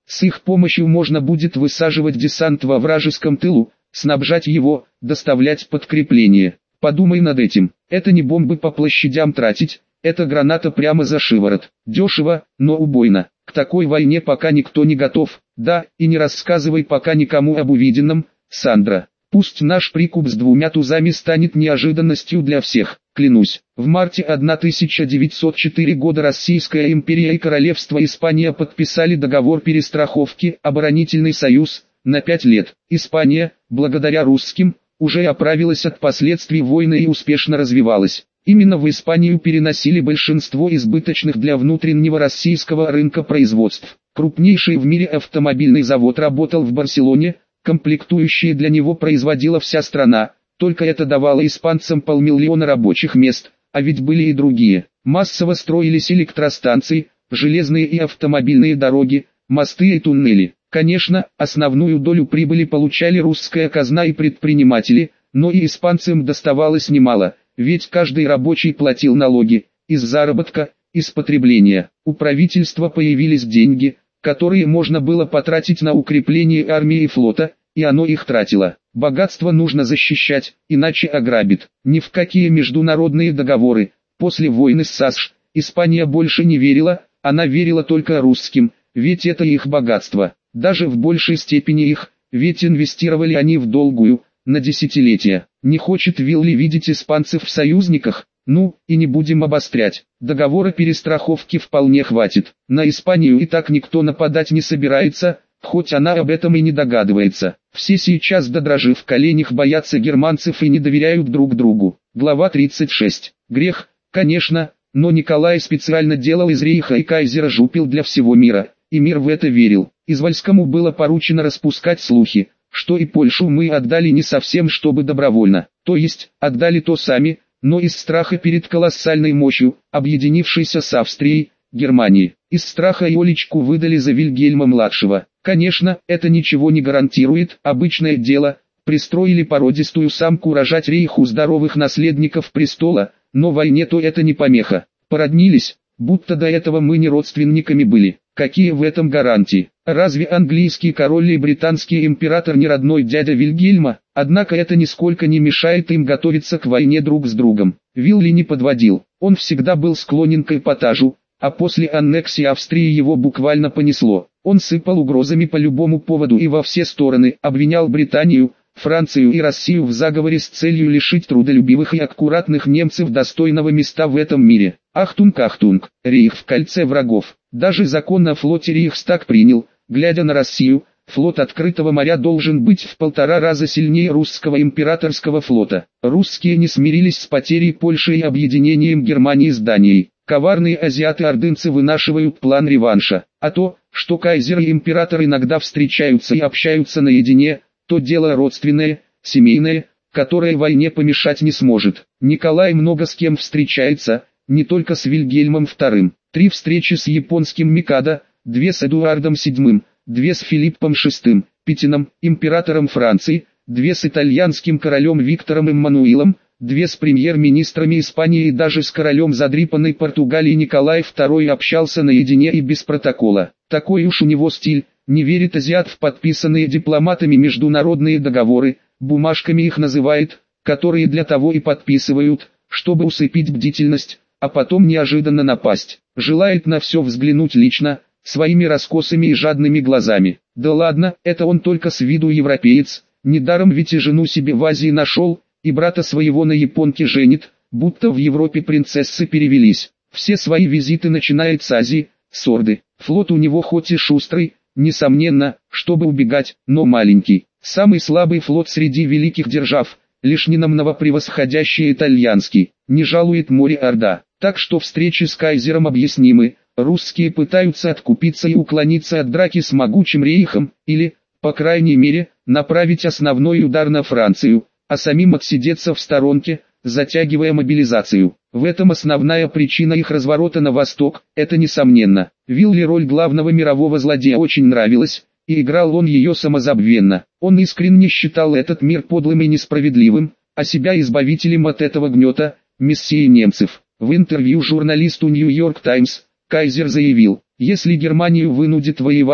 С их помощью можно будет высаживать десант во вражеском тылу, снабжать его, доставлять подкрепление. Подумай над этим. Это не бомбы по площадям тратить, это граната прямо за шиворот. Дешево, но убойно. К такой войне пока никто не готов. Да, и не рассказывай пока никому об увиденном, Сандра. Пусть наш прикуп с двумя тузами станет неожиданностью для всех. Клянусь, в марте тысяча девятьсот четвёртого года Российская империя и Королевство Испания подписали договор перестраховки, оборонительный союз, на пять лет. Испания, благодаря русским, уже оправилась от последствий войны и успешно развивалась. Именно в Испанию переносили большинство избыточных для внутреннего российского рынка производств. Крупнейший в мире автомобильный завод работал в Барселоне, комплектующие для него производила вся страна, только это давало испанцам полмиллиона рабочих мест, а ведь были и другие. Массово строились электростанции, железные и автомобильные дороги, мосты и туннели. Конечно, основную долю прибыли получали русская казна и предприниматели, но и испанцам доставалось немало, ведь каждый рабочий платил налоги, из заработка, из потребления. У правительства появились деньги, которые можно было потратить на укрепление армии и флота, и оно их тратило. Богатство нужно защищать, иначе ограбит. Ни в какие международные договоры. После войны с САСШ, Испания больше не верила, она верила только русским, ведь это их богатство. Даже в большей степени их, ведь инвестировали они в долгую, на десятилетия. Не хочет Вилли видеть испанцев в союзниках? Ну, и не будем обострять. Договора перестраховки вполне хватит. На Испанию и так никто нападать не собирается, хоть она об этом и не догадывается. Все сейчас до дрожи в коленях боятся германцев и не доверяют друг другу. Глава тридцать шесть. Грех, конечно, но Николай специально делал из рейха и кайзера жупел для всего мира, и мир в это верил. Извольскому было поручено распускать слухи, что и Польшу мы отдали не совсем чтобы добровольно, то есть, отдали то сами, но из страха перед колоссальной мощью, объединившейся с Австрией, Германией. Из страха Иоличку выдали за Вильгельма-младшего. Конечно, это ничего не гарантирует, обычное дело, пристроили породистую самку рожать рейху здоровых наследников престола, но войне-то это не помеха. Породнились, будто до этого мы не родственниками были. Какие в этом гарантии? Разве английский король и британский император не родной дядя Вильгельма? Однако это нисколько не мешает им готовиться к войне друг с другом. Вилли не подводил, он всегда был склонен к эпатажу, а после аннексии Австрии его буквально понесло. Он сыпал угрозами по любому поводу и во все стороны, обвинял Британию, Францию и Россию в заговоре с целью лишить трудолюбивых и аккуратных немцев достойного места в этом мире. Ахтунг, ахтунг, рейх в кольце врагов. Даже закон о флоте Рейхстаг принял, глядя на Россию, флот открытого моря должен быть в полтора раза сильнее русского императорского флота. Русские не смирились с потерей Польши и объединением Германии с Данией. Коварные азиаты-ордынцы вынашивают план реванша, а то, что кайзер и император иногда встречаются и общаются наедине, то дело родственное, семейное, которое войне помешать не сможет. Николай много с кем встречается, не только с Вильгельмом вторым. Три встречи с японским Микадо, две с Эдуардом седьмым, две с Филиппом шестым, Петином, императором Франции, две с итальянским королем Виктором Эммануилом, две с премьер-министрами Испании и даже с королем задрипанной Португалии. Николай второй общался наедине и без протокола. Такой уж у него стиль, не верит азиат в подписанные дипломатами международные договоры, бумажками их называет, которые для того и подписывают, чтобы усыпить бдительность, а потом неожиданно напасть. Желает на все взглянуть лично, своими раскосыми и жадными глазами. Да ладно, это он только с виду европеец, недаром ведь и жену себе в Азии нашел, и брата своего на японке женит, будто в Европе принцессы перевелись. Все свои визиты начинает с Азии, с Орды. Флот у него хоть и шустрый, несомненно, чтобы убегать, но маленький. Самый слабый флот среди великих держав, лишь ненамного превосходящий итальянский, не жалует море Орда. Так что встречи с кайзером объяснимы, русские пытаются откупиться и уклониться от драки с могучим рейхом, или, по крайней мере, направить основной удар на Францию, а самим отсидеться в сторонке, затягивая мобилизацию. В этом основная причина их разворота на восток, это несомненно. Вилли роль главного мирового злодея очень нравилась, и играл он ее самозабвенно. Он искренне считал этот мир подлым и несправедливым, а себя избавителем от этого гнета, мессией немцев. В интервью журналисту Нью-Йорк Таймс, кайзер заявил: «Если Германию вынудит воевать,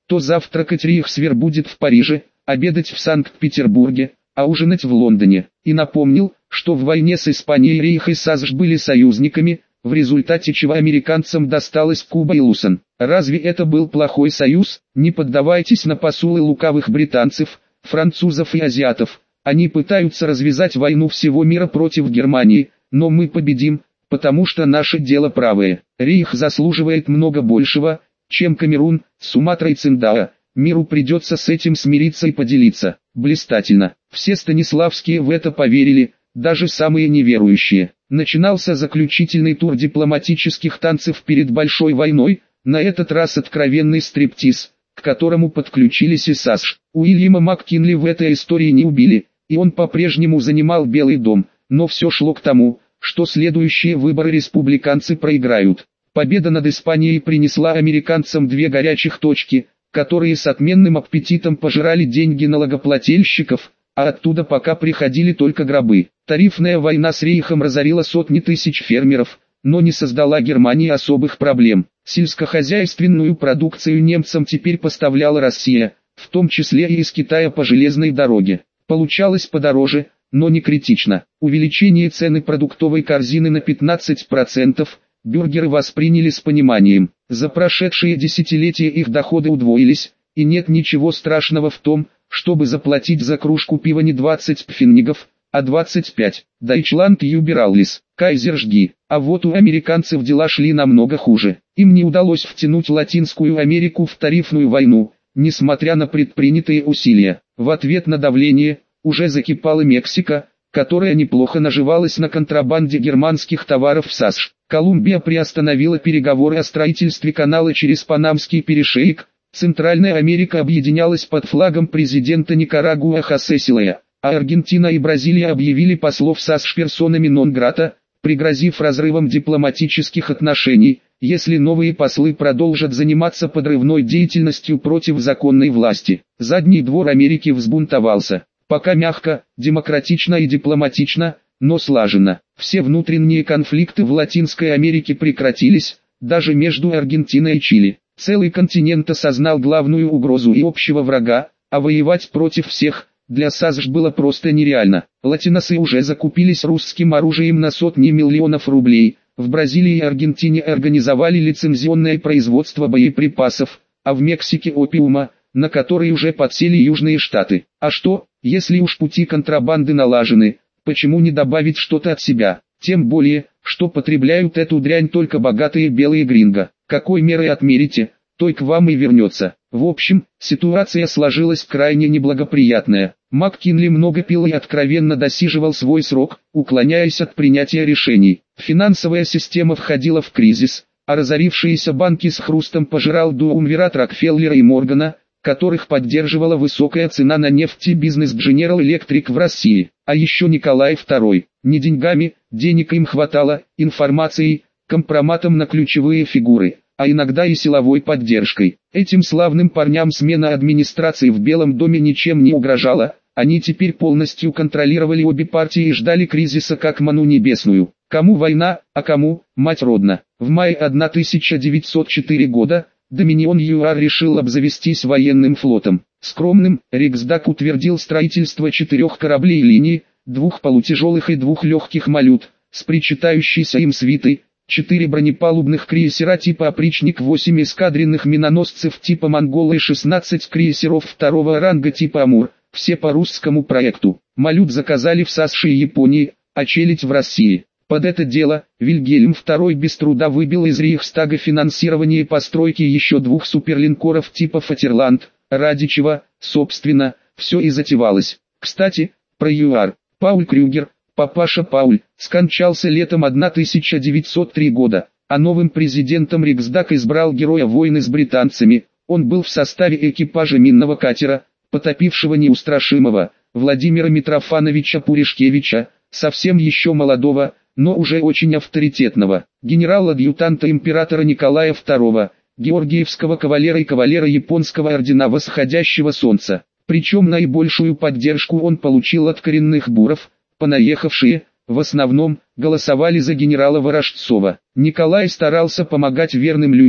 то завтракать рейхсвер будет в Париже, обедать в Санкт-Петербурге, а ужинать в Лондоне. И напомнил, что в войне с Испанией Рейх и САСШ были союзниками, в результате чего американцам досталось Куба и Лусан. Разве это был плохой союз? Не поддавайтесь на посулы лукавых британцев, французов и азиатов. Они пытаются развязать войну всего мира против Германии, но мы победим, потому что наше дело правое. Рейх заслуживает много большего, чем Камерун, Суматра и Циндао. Миру придется с этим смириться и поделиться. Блистательно. Все станиславские в это поверили, даже самые неверующие. Начинался заключительный тур дипломатических танцев перед большой войной, на этот раз откровенный стриптиз, к которому подключились и САСШ. Уильяма МакКинли в этой истории не убили, и он по-прежнему занимал Белый дом, но все шло к тому, что следующие выборы республиканцы проиграют. Победа над Испанией принесла американцам две горячих точки, которые с отменным аппетитом пожирали деньги налогоплательщиков, а оттуда пока приходили только гробы. Тарифная война с Рейхом разорила сотни тысяч фермеров, но не создала Германии особых проблем. Сельскохозяйственную продукцию немцам теперь поставляла Россия, в том числе и из Китая по железной дороге. Получалось подороже, но не критично. Увеличение цены продуктовой корзины на пятнадцать процентов бюргеры восприняли с пониманием. За прошедшие десятилетия их доходы удвоились, и нет ничего страшного в том, чтобы заплатить за кружку пива не двадцать пфеннигов, а двадцать пять. Дайчланд юбераллис, кайзер жги. А вот у американцев дела шли намного хуже. Им не удалось втянуть Латинскую Америку в тарифную войну, несмотря на предпринятые усилия. В ответ на давление, уже закипала Мексика, которая неплохо наживалась на контрабанде германских товаров в САСШ. Колумбия приостановила переговоры о строительстве канала через Панамский перешеек. Центральная Америка объединялась под флагом президента Никарагуа Хосе Силая, а Аргентина и Бразилия объявили послов САСШ персонами нон-грата, пригрозив разрывом дипломатических отношений, если новые послы продолжат заниматься подрывной деятельностью против законной власти. Задний двор Америки взбунтовался. Пока мягко, демократично и дипломатично, но слаженно. Все внутренние конфликты в Латинской Америке прекратились, даже между Аргентиной и Чили. Целый континент осознал главную угрозу и общего врага, а воевать против всех, для САСШ было просто нереально. Латиносы уже закупились русским оружием на сотни миллионов рублей. В Бразилии и Аргентине организовали лицензионное производство боеприпасов, а в Мексике опиума, на который уже подсели южные штаты. А что, если уж пути контрабанды налажены, почему не добавить что-то от себя? Тем более, что потребляют эту дрянь только богатые белые гринго. Какой мерой отмерите, той к вам и вернется. В общем, ситуация сложилась крайне неблагоприятная. МакКинли много пил и откровенно досиживал свой срок, уклоняясь от принятия решений. Финансовая система входила в кризис, а разорившиеся банки с хрустом пожирал дуумвират Рокфеллера и Моргана, которых поддерживала высокая цена на нефть и бизнес General Electric в России. А еще Николай второй. Не деньгами, денег им хватало, информацией, компроматом на ключевые фигуры, а иногда и силовой поддержкой. Этим славным парням смена администрации в Белом доме ничем не угрожала, они теперь полностью контролировали обе партии и ждали кризиса как ману небесную. Кому война, а кому, мать родна. В мае тысяча девятьсот четвёртого года, Доминион ЮАР решил обзавестись военным флотом. Скромным, Риксдаг утвердил строительство четырех кораблей линии, двух полутяжелых и двух легких малют, с причитающейся им свитой, четыре бронепалубных крейсера типа «Опричник», восемь эскадренных миноносцев типа «Монгола» и шестнадцать крейсеров второго ранга типа «Амур», все по русскому проекту. Малют заказали в САСШ и Японии, а челядь в России. Под это дело, Вильгельм второй без труда выбил из Рейхстага финансирование постройки еще двух суперлинкоров типа «Фатерланд», ради чего, собственно, все и затевалось. Кстати, про ЮАР. Пауль Крюгер, папаша Пауль, скончался летом тысяча девятьсот третьего года, а новым президентом Риксдаг избрал героя войны с британцами. Он был в составе экипажа минного катера, потопившего неустрашимого Владимира Митрофановича Пуришкевича, совсем еще молодого, но уже очень авторитетного, генерал-адъютанта императора Николая второго, Георгиевского кавалера и кавалера японского ордена Восходящего Солнца. Причем наибольшую поддержку он получил от коренных буров, понаехавшие, в основном, голосовали за генерала Ворожцова. Николай старался помогать верным людям,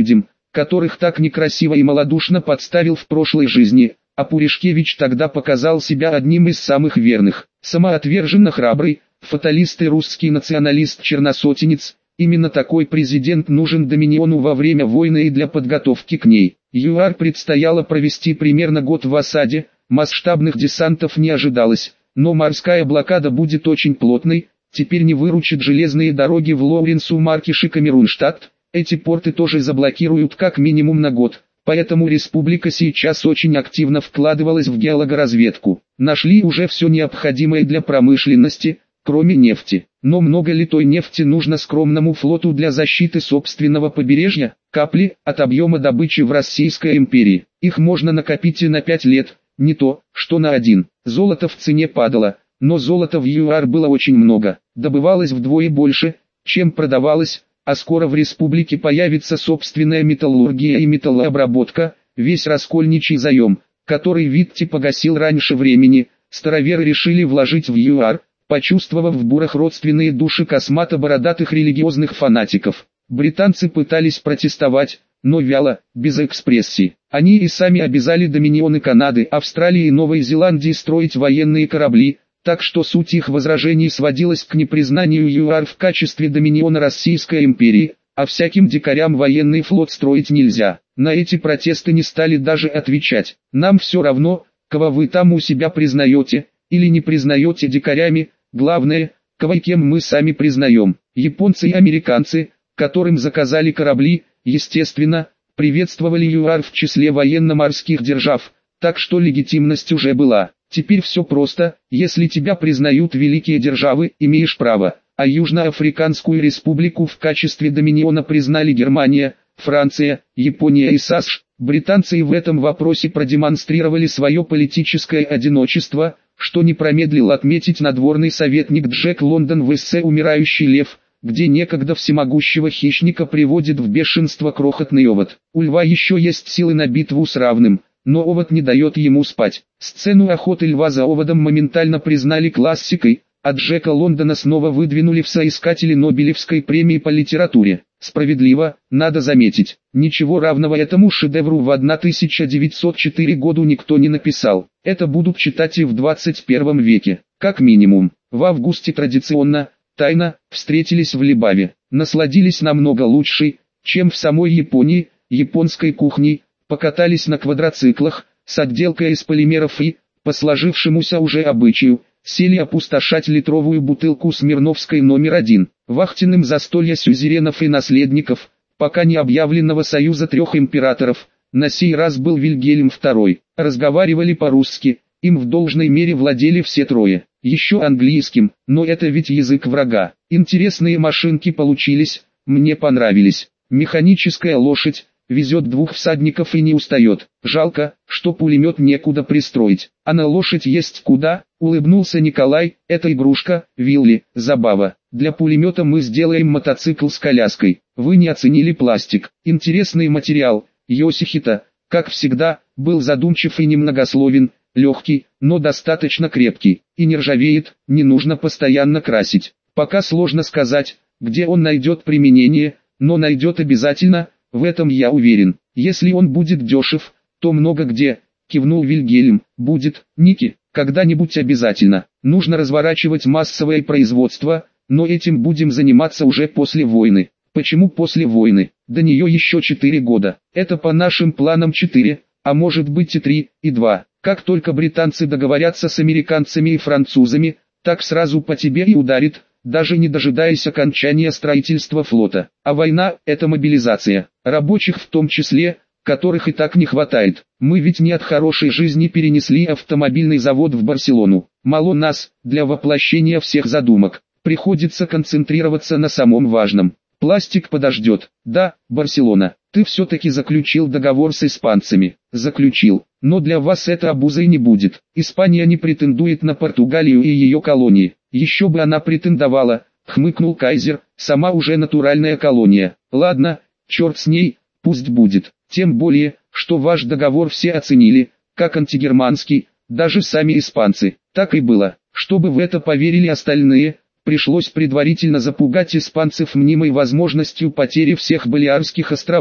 которых так некрасиво и малодушно подставил в прошлой жизни, а Пуришкевич тогда показал себя одним из самых верных. Самоотверженно храбрый, фаталист и русский националист-черносотенец, именно такой президент нужен Доминиону во время войны и для подготовки к ней. ЮАР предстояло провести примерно год в осаде, масштабных десантов не ожидалось, но морская блокада будет очень плотной, теперь не выручат железные дороги в Лоуренсу, Маркиш и Камерунштадт, эти порты тоже заблокируют как минимум на год, поэтому республика сейчас очень активно вкладывалась в геологоразведку. Нашли уже все необходимое для промышленности, кроме нефти. Но много ли той нефти нужно скромному флоту для защиты собственного побережья? Капли от объема добычи в Российской империи. Их можно накопить и на пять лет, не то, что на один. Золото в цене падало, но золота в ЮАР было очень много. Добывалось вдвое больше, чем продавалось, а скоро в республике появится собственная металлургия и металлообработка, весь раскольничий заем, который Витте погасил раньше времени, староверы решили вложить в ЮАР, почувствовав в бурах родственные души космато-бородатых религиозных фанатиков. Британцы пытались протестовать, но вяло, без экспрессии. Они и сами обязали доминионы Канады, Австралии и Новой Зеландии строить военные корабли, так что суть их возражений сводилась к непризнанию ЮАР в качестве доминиона Российской империи, а всяким дикарям военный флот строить нельзя. На эти протесты не стали даже отвечать. Нам все равно, кого вы там у себя признаете, или не признаете дикарями, главное, кого и кем мы сами признаем. Японцы и американцы, которым заказали корабли, естественно, приветствовали ЮАР в числе военно-морских держав, так что легитимность уже была. Теперь все просто, если тебя признают великие державы, имеешь право, а Южноафриканскую республику в качестве доминиона признали Германия, Франция, Япония и САСШ. Британцы и в этом вопросе продемонстрировали свое политическое одиночество, что не промедлил отметить надворный советник Джек Лондон в эссе «Умирающий лев», где некогда всемогущего хищника приводит в бешенство крохотный овод. У льва еще есть силы на битву с равным, но овод не дает ему спать. Сцену охоты льва за оводом моментально признали классикой, а Джека Лондона снова выдвинули в соискатели Нобелевской премии по литературе. Справедливо, надо заметить, ничего равного этому шедевру в тысяча девятьсот четвёртом году никто не написал. Это будут читать и в двадцать первом веке, как минимум. В августе традиционно, тайно, встретились в Либаве, насладились намного лучше, чем в самой Японии, японской кухней, покатались на квадроциклах, с отделкой из полимеров и, по сложившемуся уже обычаю, сели опустошать литровую бутылку Смирновской номер один. Вахтенным застолья сюзеренов и наследников, пока не объявленного союза трех императоров, на сей раз был Вильгельм второй. Разговаривали по-русски, им в должной мере владели все трое. Еще английским, но это ведь язык врага. Интересные машинки получились, мне понравились. Механическая лошадь, везет двух всадников и не устает. Жалко, что пулемет некуда пристроить. А на лошадь есть куда, улыбнулся Николай, это игрушка, Вилли, забава. Для пулемета мы сделаем мотоцикл с коляской. Вы не оценили пластик. Интересный материал. Йосихито, как всегда, был задумчив и немногословен, легкий, но достаточно крепкий. И не ржавеет, не нужно постоянно красить. Пока сложно сказать, где он найдет применение, но найдет обязательно. В этом я уверен. Если он будет дешев, то много где, кивнул Вильгельм, будет, Ники, когда-нибудь обязательно. Нужно разворачивать массовое производство, но этим будем заниматься уже после войны. Почему после войны? До нее еще четыре года. Это по нашим планам четыре, а может быть и три, и два. Как только британцы договорятся с американцами и французами, так сразу по тебе и ударит, даже не дожидаясь окончания строительства флота. А война – это мобилизация, рабочих в том числе, которых и так не хватает. Мы ведь не от хорошей жизни перенесли автомобильный завод в Барселону. Мало нас, для воплощения всех задумок. Приходится концентрироваться на самом важном. Пластик подождет. Да, Барселона, ты все-таки заключил договор с испанцами. Заключил, но для вас это обузой не будет. Испания не претендует на Португалию и ее колонии. Еще бы она претендовала, хмыкнул Кайзер, сама уже натуральная колония. Ладно, черт с ней, пусть будет. Тем более, что ваш договор все оценили, как антигерманский, даже сами испанцы. Так и было. Чтобы в это поверили остальные, пришлось предварительно запугать испанцев мнимой возможностью потери всех Балиарских островов.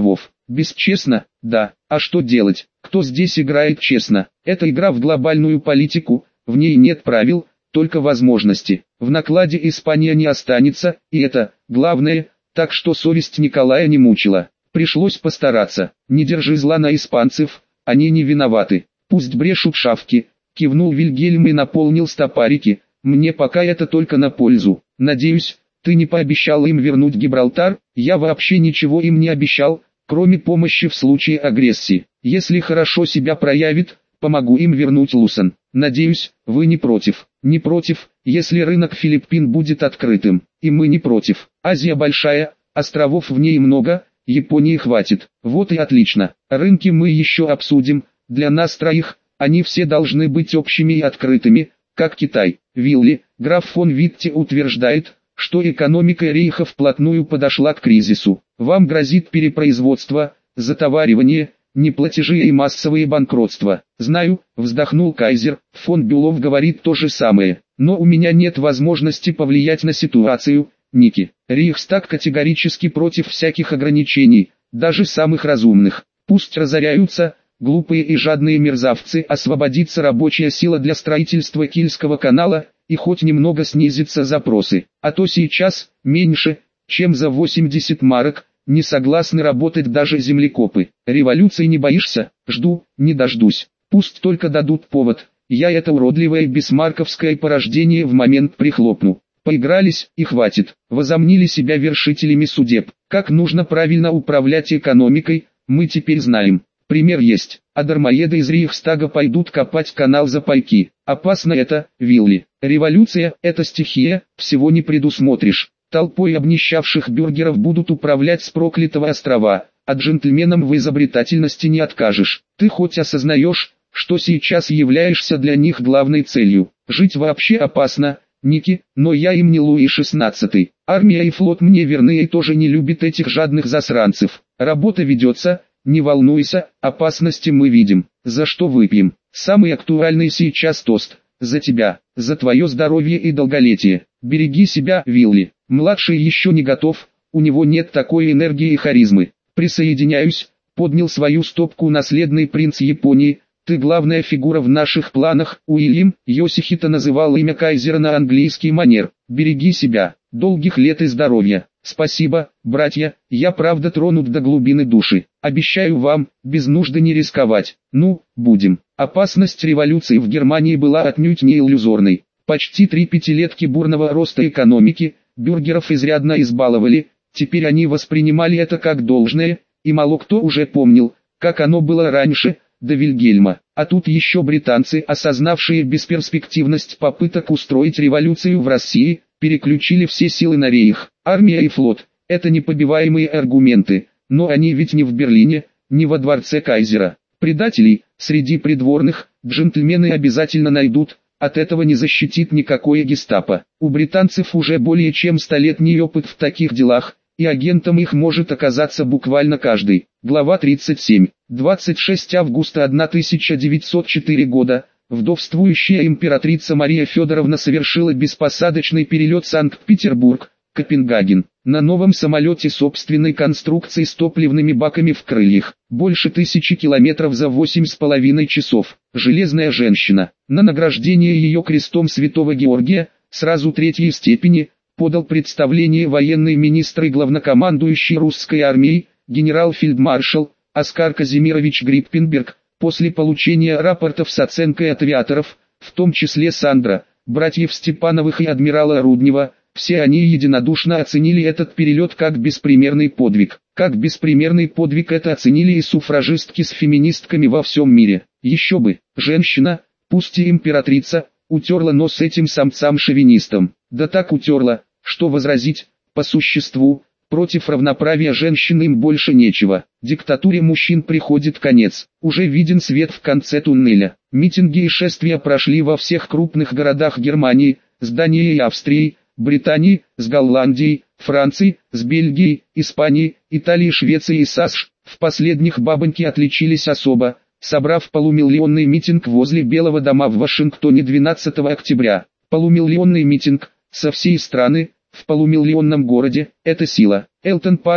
Бесчестно? Да. А что делать? Кто здесь играет честно? Это игра в глобальную политику, в ней нет правил, только возможности. В накладе Испания не останется, и это, главное, так что совесть Николая не мучила. Пришлось постараться. Не держи зла на испанцев, они не виноваты. Пусть брешут шавки, кивнул Вильгельм и наполнил стопарики. Мне пока это только на пользу. Надеюсь, ты не пообещал им вернуть Гибралтар? Я вообще ничего им не обещал, кроме помощи в случае агрессии. Если хорошо себя проявит, помогу им вернуть Лусан. Надеюсь, вы не против. Не против, если рынок Филиппин будет открытым. И мы не против. Азия большая, островов в ней много, Японии хватит. Вот и отлично. Рынки мы еще обсудим. Для нас троих, они все должны быть общими и открытыми, как Китай. Вилли, граф фон Витте утверждает, что экономика Рейха вплотную подошла к кризису. Вам грозит перепроизводство, затоваривание, неплатежи и массовые банкротства. Знаю, вздохнул Кайзер, фон Бюлов говорит то же самое. Но у меня нет возможности повлиять на ситуацию, Ники. Рейхстаг категорически против всяких ограничений, даже самых разумных. Пусть разоряются, глупые и жадные мерзавцы, освободится рабочая сила для строительства Кильского канала, и хоть немного снизятся запросы. А то сейчас, меньше, чем за восемьдесят марок, не согласны работать даже землекопы. Революции не боишься? Жду, не дождусь. Пусть только дадут повод, я это уродливое бисмарковское порождение в момент прихлопну. Поигрались, и хватит. Возомнили себя вершителями судеб. Как нужно правильно управлять экономикой, мы теперь знаем. Пример есть. А дармоеды из Рейхстага пойдут копать канал за пайки. Опасно это, Вилли. Революция – это стихия, всего не предусмотришь. Толпой обнищавших бюргеров будут управлять с проклятого острова, а джентльменам в изобретательности не откажешь. Ты хоть осознаешь, что сейчас являешься для них главной целью? Жить вообще опасно, Ники, но я им не Луи шестнадцатый. Армия и флот мне верны и тоже не любят этих жадных засранцев. Работа ведется, не волнуйся, опасности мы видим. За что выпьем? Самый актуальный сейчас тост. За тебя, за твое здоровье и долголетие. Береги себя, Вилли. Младший еще не готов, у него нет такой энергии и харизмы. Присоединяюсь, поднял свою стопку наследный принц Японии. Ты главная фигура в наших планах. Уильям Йосихито называл имя Кайзера на английский манер. Береги себя, долгих лет и здоровья. Спасибо, братья, я правда тронут до глубины души. Обещаю вам, без нужды не рисковать. Ну, будем. Опасность революции в Германии была отнюдь не иллюзорной. Почти три пятилетки бурного роста экономики, бюргеров изрядно избаловали, теперь они воспринимали это как должное, и мало кто уже помнил, как оно было раньше, до Вильгельма. А тут еще британцы, осознавшие бесперспективность попыток устроить революцию в России, переключили все силы на Рейх. Армия и флот – это непобиваемые аргументы, но они ведь не в Берлине, не во дворце Кайзера. Предателей, среди придворных, джентльмены обязательно найдут, от этого не защитит никакое гестапо. У британцев уже более чем столетний опыт в таких делах, и агентом их может оказаться буквально каждый. Глава тридцать семь. двадцать шестого августа тысяча девятьсот четвёртого года, вдовствующая императрица Мария Федоровна совершила беспосадочный перелет Санкт-Петербург, Копенгаген, на новом самолете собственной конструкции с топливными баками в крыльях. Больше тысячи километров за восемь с половиной часов. Железная женщина. На награждение ее крестом Святого Георгия, сразу третьей степени, подал представление военный министр и главнокомандующий русской армией, генерал-фельдмаршал Оскар Казимирович Гриппенберг, после получения рапортов с оценкой от авиаторов, в том числе Сандра, братьев Степановых и адмирала Руднева. Все они единодушно оценили этот перелет как беспримерный подвиг. Как беспримерный подвиг это оценили и суфражистки с феминистками во всем мире. Еще бы, женщина, пусть и императрица, утерла нос этим самцам-шовинистам. Да так утерла, что возразить, по существу, против равноправия женщин им больше нечего. Диктатуре мужчин приходит конец. Уже виден свет в конце туннеля. Митинги и шествия прошли во всех крупных городах Германии, с Данией и Австрией, Британии, с Голландией, Францией, с Бельгией, Испанией, Италией, Швецией и САСШ. В последних бабоньки отличились особо, собрав полумиллионный митинг возле Белого дома в Вашингтоне двенадцатого октября. Полумиллионный митинг, со всей страны, в полумиллионном городе, это сила. Элтон Паркер,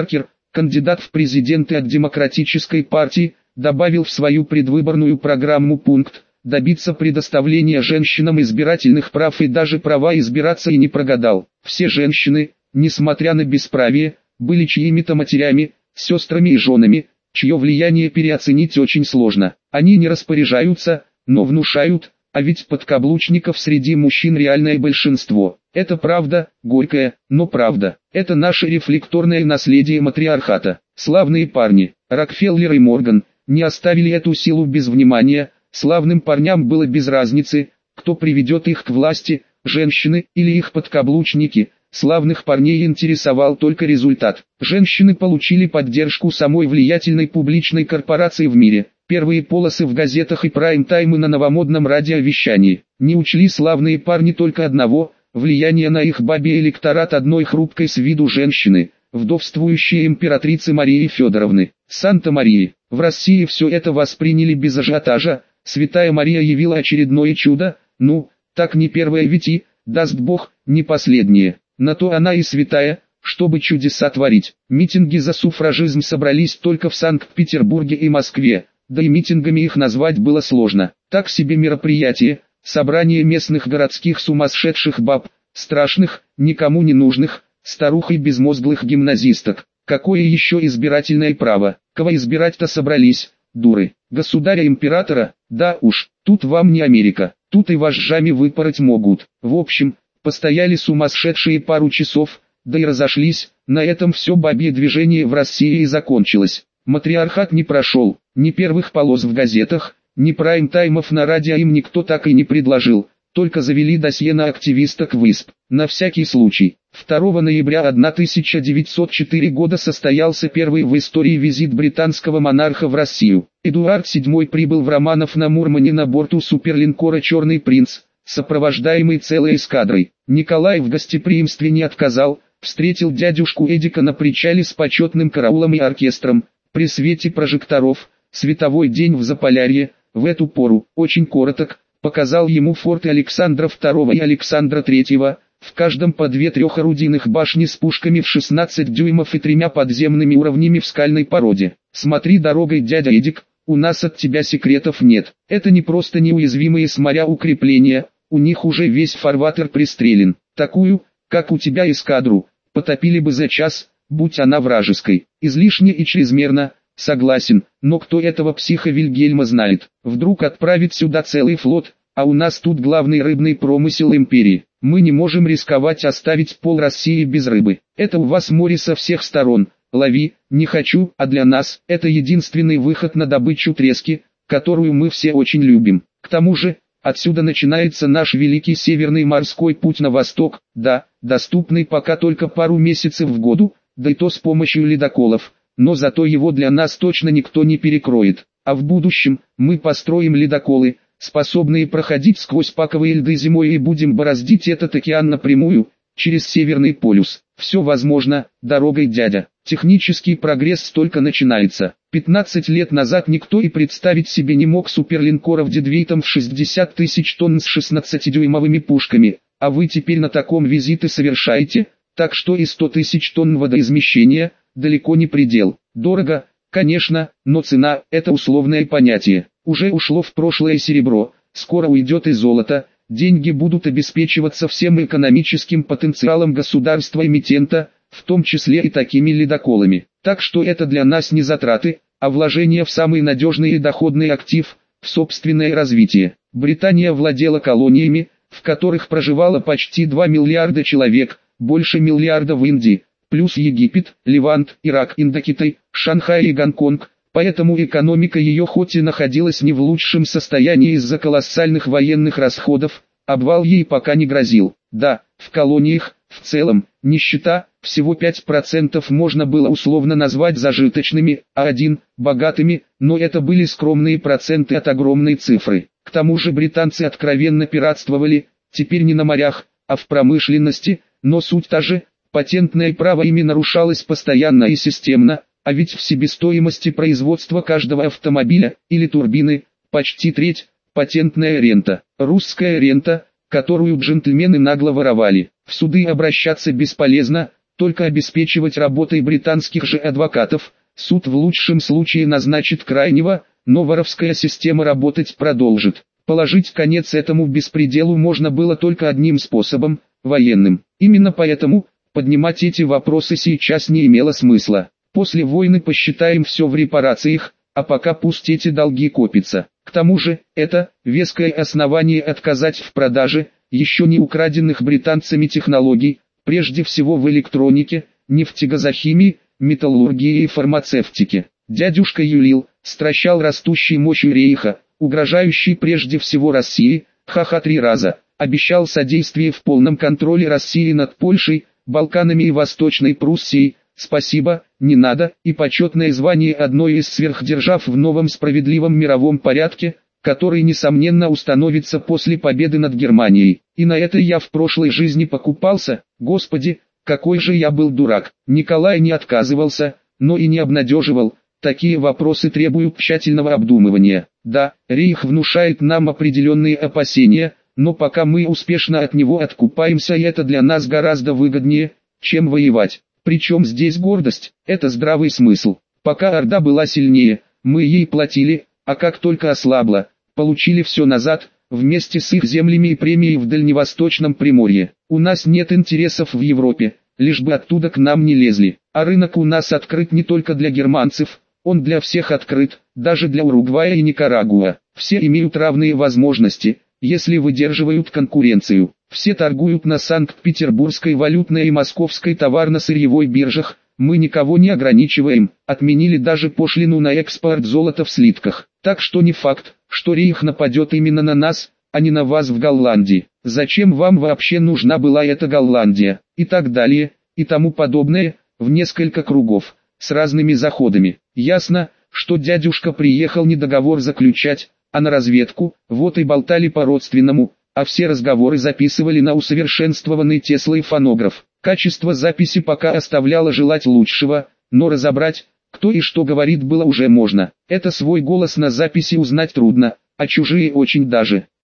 кандидат в президенты от Демократической партии, добавил в свою предвыборную программу пункт «добиться предоставления женщинам избирательных прав и даже права избираться» и не прогадал. Все женщины, несмотря на бесправие, были чьими-то матерями, сестрами и женами, чье влияние переоценить очень сложно. Они не распоряжаются, но внушают, а ведь подкаблучников среди мужчин реальное большинство. Это правда, горькая, но правда. Это наше рефлекторное наследие матриархата. Славные парни, Рокфеллер и Морган, не оставили эту силу без внимания. Славным парням было без разницы, кто приведет их к власти, женщины или их подкаблучники. Славных парней интересовал только результат. Женщины получили поддержку самой влиятельной публичной корпорации в мире. Первые полосы в газетах и прайм-таймы на новомодном радиовещании. Не учли славные парни только одного – влияние на их бабий электорат одной хрупкой с виду женщины, вдовствующей императрицы Марии Федоровны. Санта-Марии. В России все это восприняли без ажиотажа. Святая Мария явила очередное чудо, ну, так не первое ведь и, даст Бог, не последнее. На то она и святая, чтобы чудеса творить. Митинги за суфражизм собрались только в Санкт-Петербурге и Москве, да и митингами их назвать было сложно. Так себе мероприятие, собрание местных городских сумасшедших баб, страшных, никому не нужных, старух и безмозглых гимназисток. Какое еще избирательное право? Кого избирать-то собрались, дуры? Государя-императора? Да уж, тут вам не Америка, тут и вожжами выпороть могут. В общем, постояли сумасшедшие пару часов, да и разошлись. На этом все бабье движение в России и закончилось. Матриархат не прошел, ни первых полос в газетах, ни прайм-таймов на радио им никто так и не предложил, только завели досье на активисток ВИСП. На всякий случай, второго ноября тысяча девятьсот четвёртого года состоялся первый в истории визит британского монарха в Россию. Эдуард седьмой прибыл в Романов на Мурмане на борту суперлинкора «Черный принц», сопровождаемый целой эскадрой. Николай в гостеприимстве не отказал, встретил дядюшку Эдика на причале с почетным караулом и оркестром, при свете прожекторов, световой день в Заполярье, в эту пору, очень короток, показал ему форты Александра второго и Александра третьего, в каждом по две трехорудийных башни с пушками в шестнадцать дюймов и тремя подземными уровнями в скальной породе. «Смотри дорогой, дядя Эдик, у нас от тебя секретов нет. Это не просто неуязвимые с моря укрепления, у них уже весь фарватер пристрелен. Такую, как у тебя эскадру, потопили бы за час, будь она вражеской. Излишне и чрезмерно, согласен, но кто этого психа Вильгельма знает? Вдруг отправит сюда целый флот, а у нас тут главный рыбный промысел империи. Мы не можем рисковать оставить пол России без рыбы. Это у вас море со всех сторон, лови, не хочу, а для нас это единственный выход на добычу трески, которую мы все очень любим. К тому же, отсюда начинается наш великий северный морской путь на восток, да, доступный пока только пару месяцев в году, да и то с помощью ледоколов, но зато его для нас точно никто не перекроет. А в будущем, мы построим ледоколы, способные проходить сквозь паковые льды зимой и будем бороздить этот океан напрямую, через Северный полюс. Все возможно, дорогой дядя. Технический прогресс только начинается. пятнадцать лет назад никто и представить себе не мог суперлинкоров дедвейтом в шестьдесят тысяч тонн с шестнадцатидюймовыми пушками, а вы теперь на таком визиты совершаете, так что и сто тысяч тонн водоизмещения – далеко не предел. Дорого, конечно, но цена – это условное понятие. Уже ушло в прошлое серебро, скоро уйдет и золото, деньги будут обеспечиваться всем экономическим потенциалом государства-эмитента, в том числе и такими ледоколами. Так что это для нас не затраты, а вложение в самый надежный и доходный актив, в собственное развитие. Британия владела колониями, в которых проживало почти два миллиарда человек, больше миллиарда в Индии, плюс Египет, Левант, Ирак, Индокитай, Шанхай и Гонконг. Поэтому экономика ее хоть и находилась не в лучшем состоянии из-за колоссальных военных расходов, обвал ей пока не грозил. Да, в колониях, в целом, нищета, всего пять процентов можно было условно назвать зажиточными, а один – богатыми, но это были скромные проценты от огромной цифры. К тому же британцы откровенно пиратствовали, теперь не на морях, а в промышленности, но суть та же, патентное право ими нарушалось постоянно и системно. А ведь в себестоимости производства каждого автомобиля, или турбины, почти треть – патентная рента. Русская рента, которую джентльмены нагло воровали. В суды обращаться бесполезно, только обеспечивать работой британских же адвокатов, суд в лучшем случае назначит крайнего, но воровская система работать продолжит. Положить конец этому беспределу можно было только одним способом – военным. Именно поэтому поднимать эти вопросы сейчас не имело смысла. После войны посчитаем все в репарациях, а пока пусть эти долги копятся. К тому же, это веское основание отказать в продаже еще не украденных британцами технологий, прежде всего в электронике, нефтегазохимии, металлургии и фармацевтике. Дядюшка юлил, стращал растущей мощью рейха, угрожающий прежде всего России, ха-ха три раза, обещал содействие в полном контроле России над Польшей, Балканами и Восточной Пруссией, спасибо, не надо, и почетное звание одной из сверхдержав в новом справедливом мировом порядке, который несомненно установится после победы над Германией. И на это я в прошлой жизни покупался, господи, какой же я был дурак. Николай не отказывался, но и не обнадеживал. Такие вопросы требуют тщательного обдумывания. Да, рейх внушает нам определенные опасения, но пока мы успешно от него откупаемся, и это для нас гораздо выгоднее, чем воевать. Причем здесь гордость, это здравый смысл. Пока Орда была сильнее, мы ей платили, а как только ослабла, получили все назад, вместе с их землями и премией в Дальневосточном Приморье. У нас нет интересов в Европе, лишь бы оттуда к нам не лезли. А рынок у нас открыт не только для германцев, он для всех открыт, даже для Уругвая и Никарагуа. Все имеют равные возможности, если выдерживают конкуренцию. Все торгуют на Санкт-Петербургской валютной и Московской товарно-сырьевой биржах, мы никого не ограничиваем, отменили даже пошлину на экспорт золота в слитках. Так что не факт, что рейх нападет именно на нас, а не на вас в Голландии. Зачем вам вообще нужна была эта Голландия? И так далее, и тому подобное, в несколько кругов, с разными заходами. Ясно, что дядюшка приехал не договор заключать, а на разведку, вот и болтали по-родственному, а все разговоры записывали на усовершенствованный Теслой фонограф. Качество записи пока оставляло желать лучшего, но разобрать, кто и что говорит, было уже можно. Это свой голос на записи узнать трудно, а чужие очень даже.